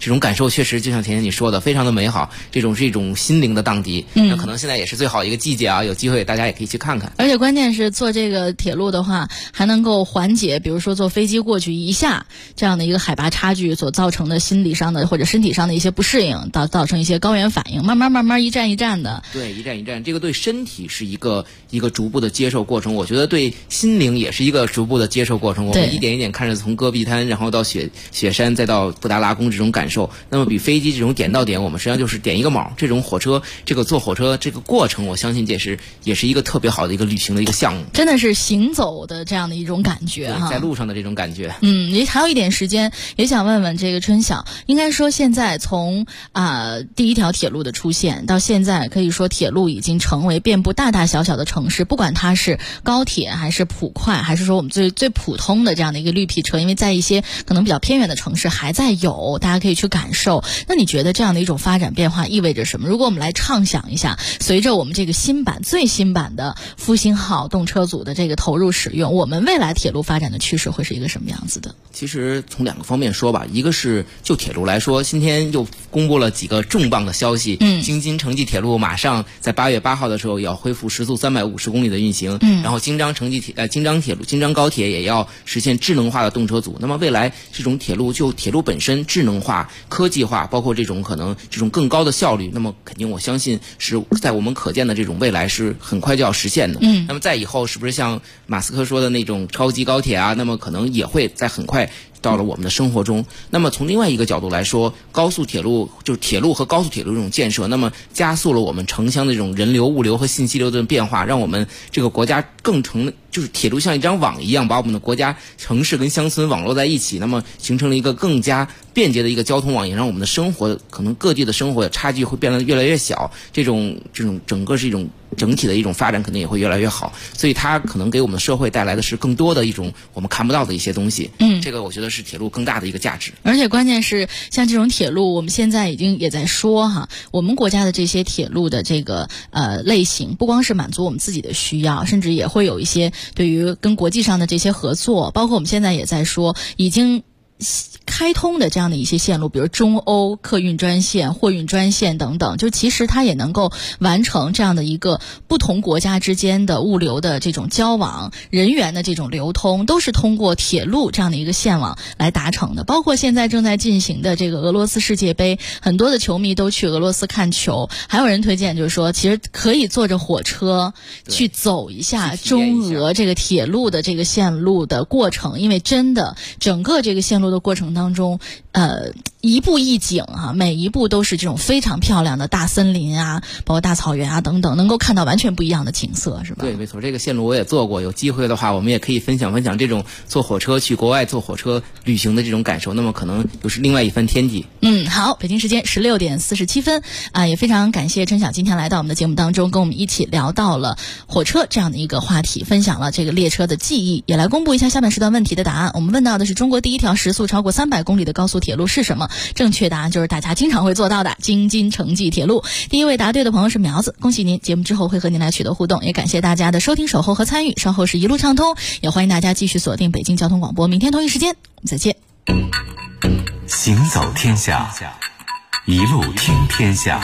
这种感受确实就像甜甜你说的，非常的美好，这种是一种心灵的荡涤。那可能现在也是最好一个季节啊，有机会大家也可以去看看。 而且关键是坐这个铁路的话，还能够缓解，比如说坐飞机过去一下这样的一个海拔差距所造成的心理上的或者身体上的一些不适应，造成一些高原反应，慢慢一站一站的。 对，一站一站，这个对身体是一个逐步的接受过程，我觉得对心灵也是一个逐步的接受过程。我们一点一点看着从戈壁滩，然后到雪山，再到布达拉宫这种感受。那么比飞机这种点到点，我们实际上就是点一个卯。这种火车，这个坐火车这个过程，我相信也是一个特别好的一个旅行的一个项目。 真的是行走的这样的一种感觉哈， 在路上的这种感觉。 也还有一点时间，也想问问这个春晓，应该说现在从第一条铁路的出现到现在，可以说铁路已经成为遍布大大小小的城市，不管它是高铁还是普快，还是说我们最普通的这样的一个绿皮车，因为在一些可能比较偏远的城市还在有，大家可以去感受。那你觉得这样的一种发展变化意味着什么？如果我们来畅想一下，随着我们这个最新版的复兴号动车组的这个投入使用，我们未来铁路发展的趋势会是一个什么样子的？ 其实从两个方面说吧，一个是就铁路来说，今天又公布了几个重磅的消息。京津城际铁路马上在8月8号的时候要恢复时速350公里的运行，然后京张高铁也要实现智能化的动车组。那么未来这种铁路本身智能化、科技化，包括这种可能这种更高的效率，那么肯定我相信是在我们可见的这种未来是很快就要实现的。那么在以后是不是像马斯克说的那种超级高铁啊，那么可能也会在很快到了我们的生活中。那么从另外一个角度来说，高速铁路就是铁路和高速铁路这种建设，那么加速了我们城乡的这种人流、物流和信息流的变化，让我们这个国家就是铁路像一张网一样，把我们的国家城市跟乡村网络在一起，那么形成了一个更加便捷的一个交通网，也让我们的生活可能各地的生活差距会变得越来越小，这种整个是一种整体的一种发展可能也会越来越好，所以它可能给我们的社会带来的是更多的一种我们看不到的一些东西。这个我觉得是铁路更大的一个价值。 而且关键是像这种铁路，我们现在也在说哈，我们国家的这些铁路的这个类型，不光是满足我们自己的需要，甚至也会有一些对于跟国际上的这些合作，包括我们现在也在说已经开通的这样的一些线路，比如中欧客运专线、货运专线等等，就其实它也能够完成这样的一个不同国家之间的物流的这种交往、人员的这种流通，都是通过铁路这样的一个线网来达成的。包括现在正在进行的这个俄罗斯世界杯，很多的球迷都去俄罗斯看球，还有人推荐就是说，其实可以坐着火车去走一下中俄这个铁路的这个线路的过程，因为真的整个这个线路的过程当中，一步一景哈，每一步都是这种非常漂亮的大森林啊，包括大草原啊等等，能够看到完全不一样的景色，是吧？ 对，没错，这个线路我也坐过，有机会的话，我们也可以分享这种坐火车去国外坐火车旅行的这种感受，那么可能又是另外一番天地。 好，北京时间16点47分啊，也非常感谢春晓今天来到我们的节目当中，跟我们一起聊到了火车这样的一个话题，分享了这个列车的记忆，也来公布一下下半时段问题的答案。我们问到的是中国第一条时速超过300公里的高速铁路是什么？正确答案就是大家经常会做到的京津城际铁路。第一位答对的朋友是苗子，恭喜您！节目之后会和您来取得互动，也感谢大家的收听、守候和参与。稍后是一路畅通，也欢迎大家继续锁定北京交通广播，明天同一时间我们再见。 行走天下，一路听天下。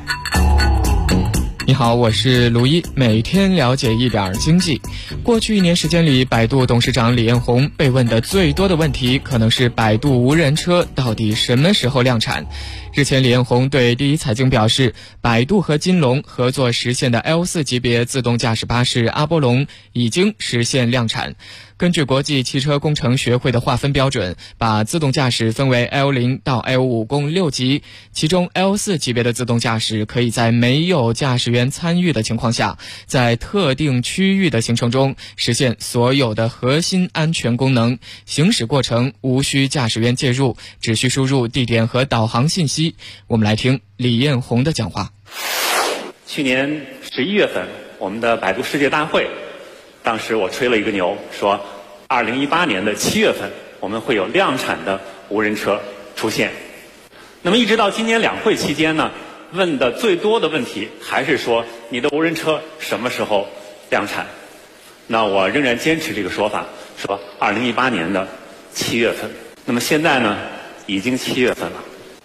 你好，我是卢一，每天了解一点经济。过去1年时间里，百度董事长李彦宏被问的最多的问题，可能是百度无人车到底什么时候量产。日前，李彦宏对第一财经表示，百度和金龙合作实现的 L4 级别自动驾驶巴士阿波龙已经实现量产。根据国际汽车工程学会的划分标准，把自动驾驶分为 L0 到 L5 共6级，其中 L4 级别的自动驾驶可以在没有驾驶员参与的情况下，在特定区域的行程中实现所有的核心安全功能，行驶过程无需驾驶员介入，只需输入地点和导航信息。我们来听李彦宏的讲话。 去年11月份，我们的百度世界大会，当时我吹了一个牛，说2018年的7月份我们会有量产的无人车出现。那么一直到今年两会期间呢，问的最多的问题还是说你的无人车什么时候量产？那我仍然坚持这个说法，说2018年的7月份。那么现在呢，已经7月份了，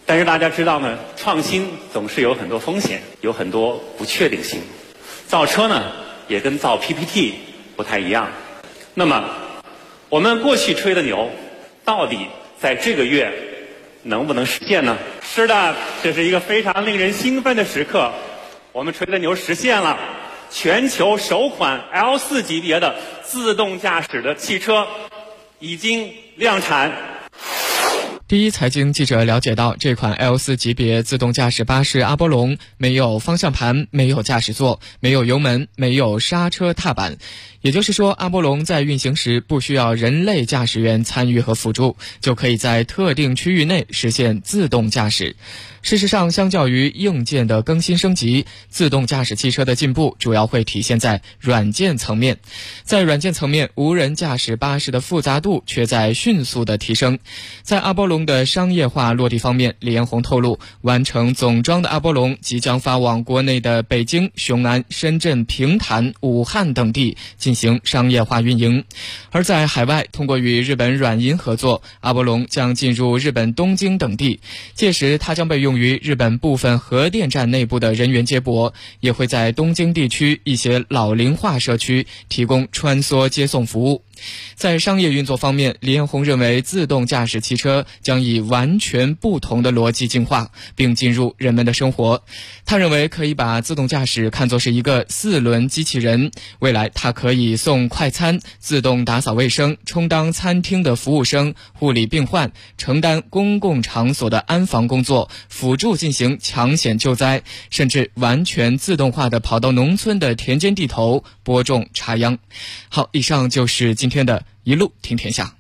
但是大家知道呢，创新总是有很多风险，有很多不确定性。造车呢，也跟造 PPT 不太一样。那么，我们过去吹的牛，到底在这个月能不能实现呢？是的，这是一个非常令人兴奋的时刻。我们吹的牛实现了，全球首款 L4 级别的自动驾驶的汽车已经量产。 第一财经记者了解到，这款 L4 级别自动驾驶巴士阿波龙没有方向盘，没有驾驶座，没有油门，没有刹车踏板。也就是说，阿波龙在运行时不需要人类驾驶员参与和辅助，就可以在特定区域内实现自动驾驶。事实上，相较于硬件的更新升级，自动驾驶汽车的进步主要会体现在软件层面。在软件层面，无人驾驶巴士的复杂度却在迅速的提升。在阿波龙的商业化落地方面，李彦宏透露，完成总装的阿波龙即将发往国内的北京、雄安、深圳、平潭、武汉等地进行商业化运营。而在海外，通过与日本软银合作，阿波龙将进入日本东京等地，届时它将被用于日本部分核电站内部的人员接驳，也会在东京地区一些老龄化社区提供穿梭接送服务。在商业运作方面，李彦宏认为自动驾驶汽车将以完全不同的逻辑进化，并进入人们的生活。他认为可以把自动驾驶看作是一个4轮机器人，未来它可以送快餐、自动打扫卫生、充当餐厅的服务生、护理病患、承担公共场所的安防工作、辅助进行抢险救灾，甚至完全自动化的跑到农村的田间地头播种插秧。好，以上就是今天的一路听天下。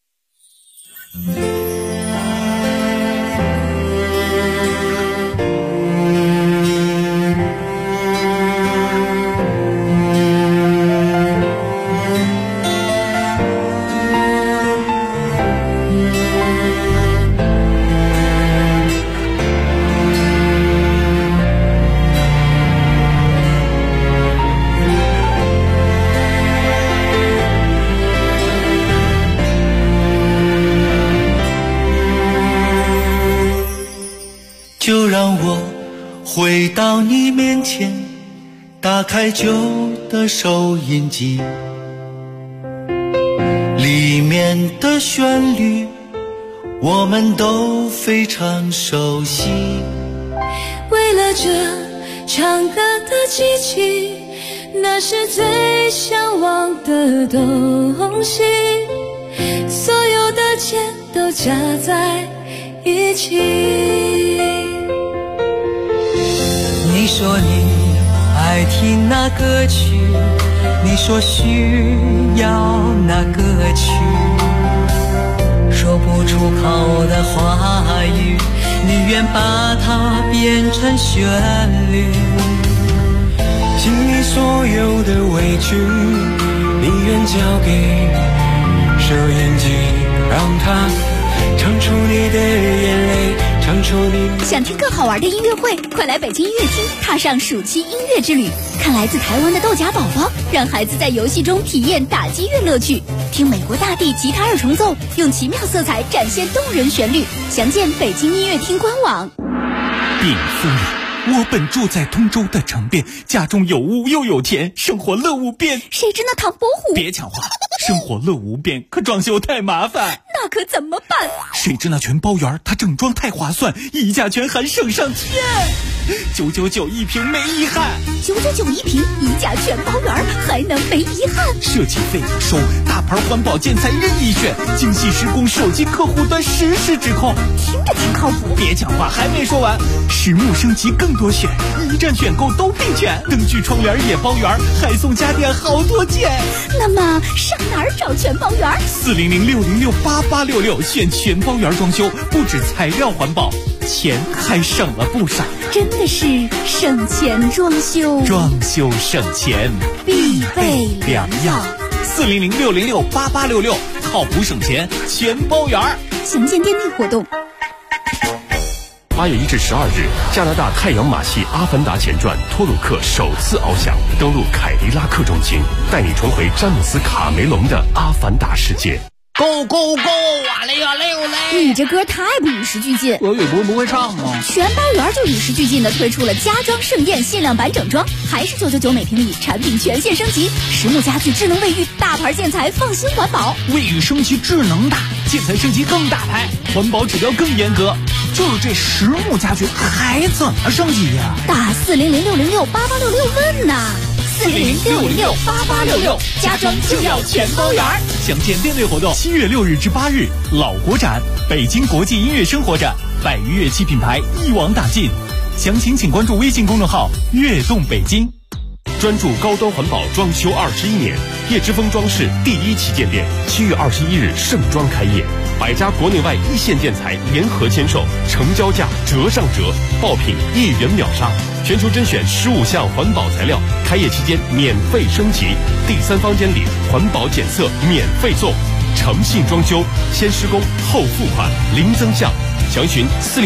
就让我回到你面前，打开旧的收音机，里面的旋律我们都非常熟悉。 为了这唱歌的机器，那是最向往的东西，所有的钱都加在一起。 你说你爱听那歌曲，你说需要那歌曲，说不出口的话语，你愿把它变成旋律。心里所有的委屈，你愿交给收音机，让它唱出你的眼泪，唱出你。 想听更好玩的音乐会，快来北京音乐厅，踏上暑期音乐之旅。看来自台湾的豆荚宝宝，让孩子在游戏中体验打击乐乐趣；听美国大地吉他二重奏，用奇妙色彩展现动人旋律。详见北京音乐厅官网。 禀夫人，我本住在通州的城边，家中有屋又有田，生活乐无边。 谁知那唐伯虎…… 别抢话，生活乐无边，可装修太麻烦。 那可怎么办？ 谁知那全包园，它整装太划算，溢价全含省上天，999一瓶没遗憾。 999一瓶，溢价全包园，还能没遗憾？ 设计费收，大牌环保建材任意选，精细施工，手机客户端实时指控。 听着挺靠谱。 别讲话，还没说完。实木升级更多选，一站选购都并全，灯具窗帘也包圆，还送家电好多件。 那么上哪儿找全包园？400-606-8866，选全包园装修，不止材料环保，钱还省了不少。真的是省钱装修， 装修省钱必备良药。 400-606-8866，靠谱省钱全包园。 详见店内活动。 8月1至12日，加拿大太阳马戏《阿凡达前传》托鲁克首次翱翔，登陆凯迪拉克中心，带你重回詹姆斯·卡梅隆的阿凡达世界。 Go go go 啊嘞呀嘞嘞！ 你这歌太不与时俱进。 俄语不会唱吗？ 全包圆就与时俱进的推出了家装盛宴限量版整装，还是999每平米，产品全线升级，实木家具、智能卫浴、大牌建材，放心环保。 卫浴升级智能大，建材升级更大牌，环保指标更严格。就是这实木家具还怎么升级呀？ 打400-606-8866问呐！400-606-8866，家装就要全包圆。 详见店内活动，7月6日至8日，老国展，北京国际音乐生活展，100余乐器品牌一网打尽。详情请关注微信公众号“悦动北京”。 专注高端环保装修21年，叶之峰装饰第1旗舰店7月21日盛装开业，100家国内外一线建材联合签售，成交价折上折，爆品1元秒杀，全球甄选15项环保材料，开业期间免费升级，第3方监理环保检测免费送，诚信装修，先施工后付款，零增项。详询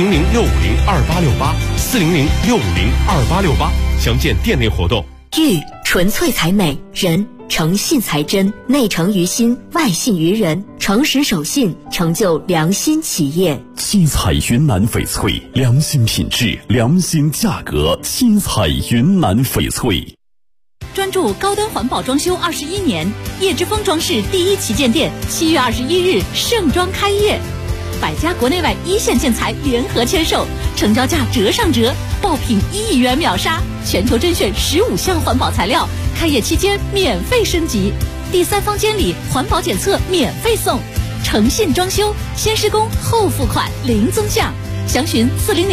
400-650-2868，400-650-2868，详见店内活动。 玉纯粹才美，人诚信才真，内诚于心，外信于人，诚实守信，成就良心企业。 七彩云南翡翠，良心品质，良心价格，七彩云南翡翠。 专注高端环保装修21年，叶之峰装饰第1旗舰店7月21日盛装开业，100家国内外一线建材联合签售，成交价折上折，爆品1元秒杀，全球甄选15项环保材料，开业期间免费升级，第3方监理环保检测免费送，诚信装修，先施工后付款，零增项。详询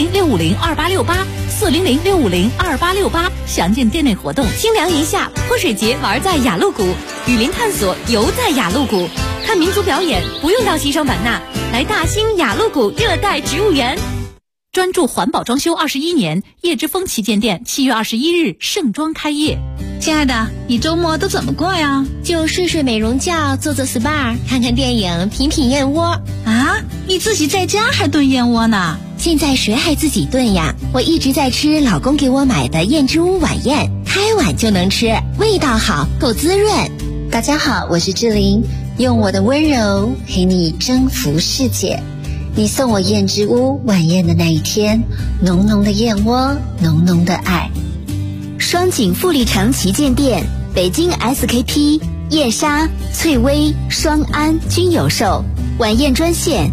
400-650-2868，400-650-2868，详见店内活动。 清凉一下，泼水节玩在雅鹿谷，雨林探索游在雅鹿谷，看民族表演不用到西双版纳，来大兴雅鹿谷热带植物园。 专注环保装修21年，叶之峰旗舰店7月21日盛装开业。 亲爱的，你周末都怎么过呀？ 就睡睡美容觉，做做 SPA， 看看电影，品品燕窝。 啊，你自己在家还炖燕窝呢？ 现在谁还自己炖呀？我一直在吃老公给我买的燕之屋晚宴，开碗就能吃，味道好，够滋润。 大家好，我是志玲，用我的温柔陪你征服世界。你送我燕之屋晚宴的那一天，浓浓的燕窝，浓浓的爱。 双井富力城旗舰店，北京 SKP、燕莎、翠微、双安均有售。晚宴专线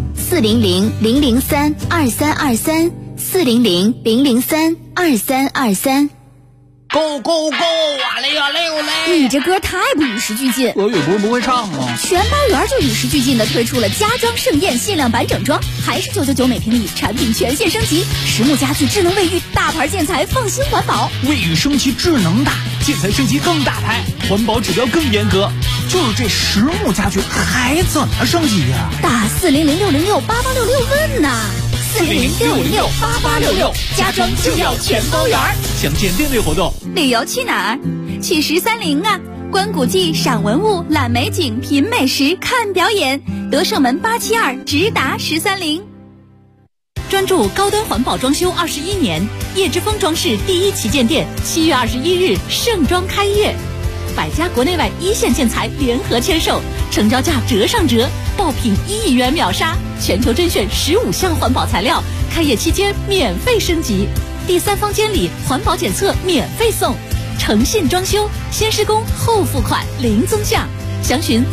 400-003-2323，400-003-2323。 Go go go 啊嘞呀嘞嘞！ 你这歌太不与时俱进。 俄语不会唱吗？ 全包圆就与时俱进的推出了家装盛宴限量版整装，还是999每平米，产品全线升级，实木家具、智能卫浴、大牌建材，放心环保。 卫浴升级智能大，建材升级更大牌，环保指标更严格。就是这实木家具还怎么升级呀？ 打400-606-8866问呐！400-606-8866，家装就要全包圆。 详见店内活动。 旅游去哪儿？去1030啊！观古迹、赏文物、览美景、品美食、看表演。德胜门872直达1030。 专注高端环保装修21年，叶之峰装饰第1旗舰店7月21日盛装开业，100家国内外一线建材联合签售，成交价折上折，爆品1元秒杀，全球甄选15项环保材料，开业期间免费升级，第3方监理环保检测免费送，诚信装修，先施工后付款，零增项。详询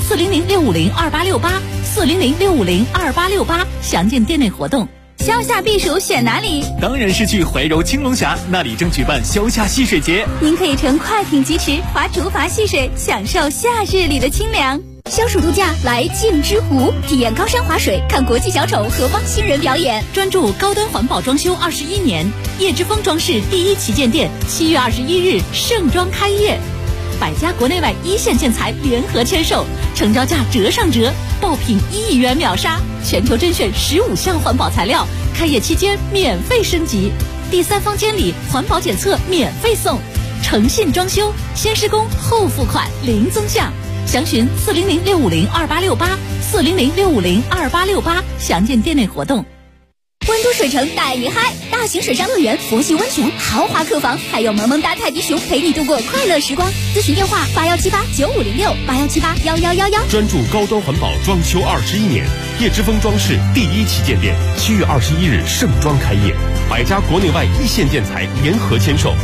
400-650-2868，400-650-2868，详见店内活动。 消夏避暑选哪里？ 当然是去怀柔青龙峡，那里正举办消夏戏水节。 您可以乘快艇疾驰，划竹筏戏水，享受夏日里的清凉。消暑度假来镜之湖，体验高山滑水，看国际小丑和汪星人表演。 专注高端环保装修21年，叶之峰装饰第1旗舰店7月21日盛装开业，100家国内外一线建材联合签售，成交价折上折，爆品1元秒杀，全球甄选15项环保材料，开业期间免费升级，第3方监理环保检测免费送，诚信装修，先施工后付款，零增项。详询400-650-2868，400-650-2868，详见店内活动。 温都水城带你嗨，大型水上乐园、佛系温泉、豪华客房，还有萌萌哒泰迪熊陪你度过快乐时光。咨询电话8178950681781111。 专注高端环保装修21年，叶之峰装饰第一旗舰店7月21日盛装开业，百家国内外一线建材联合签售。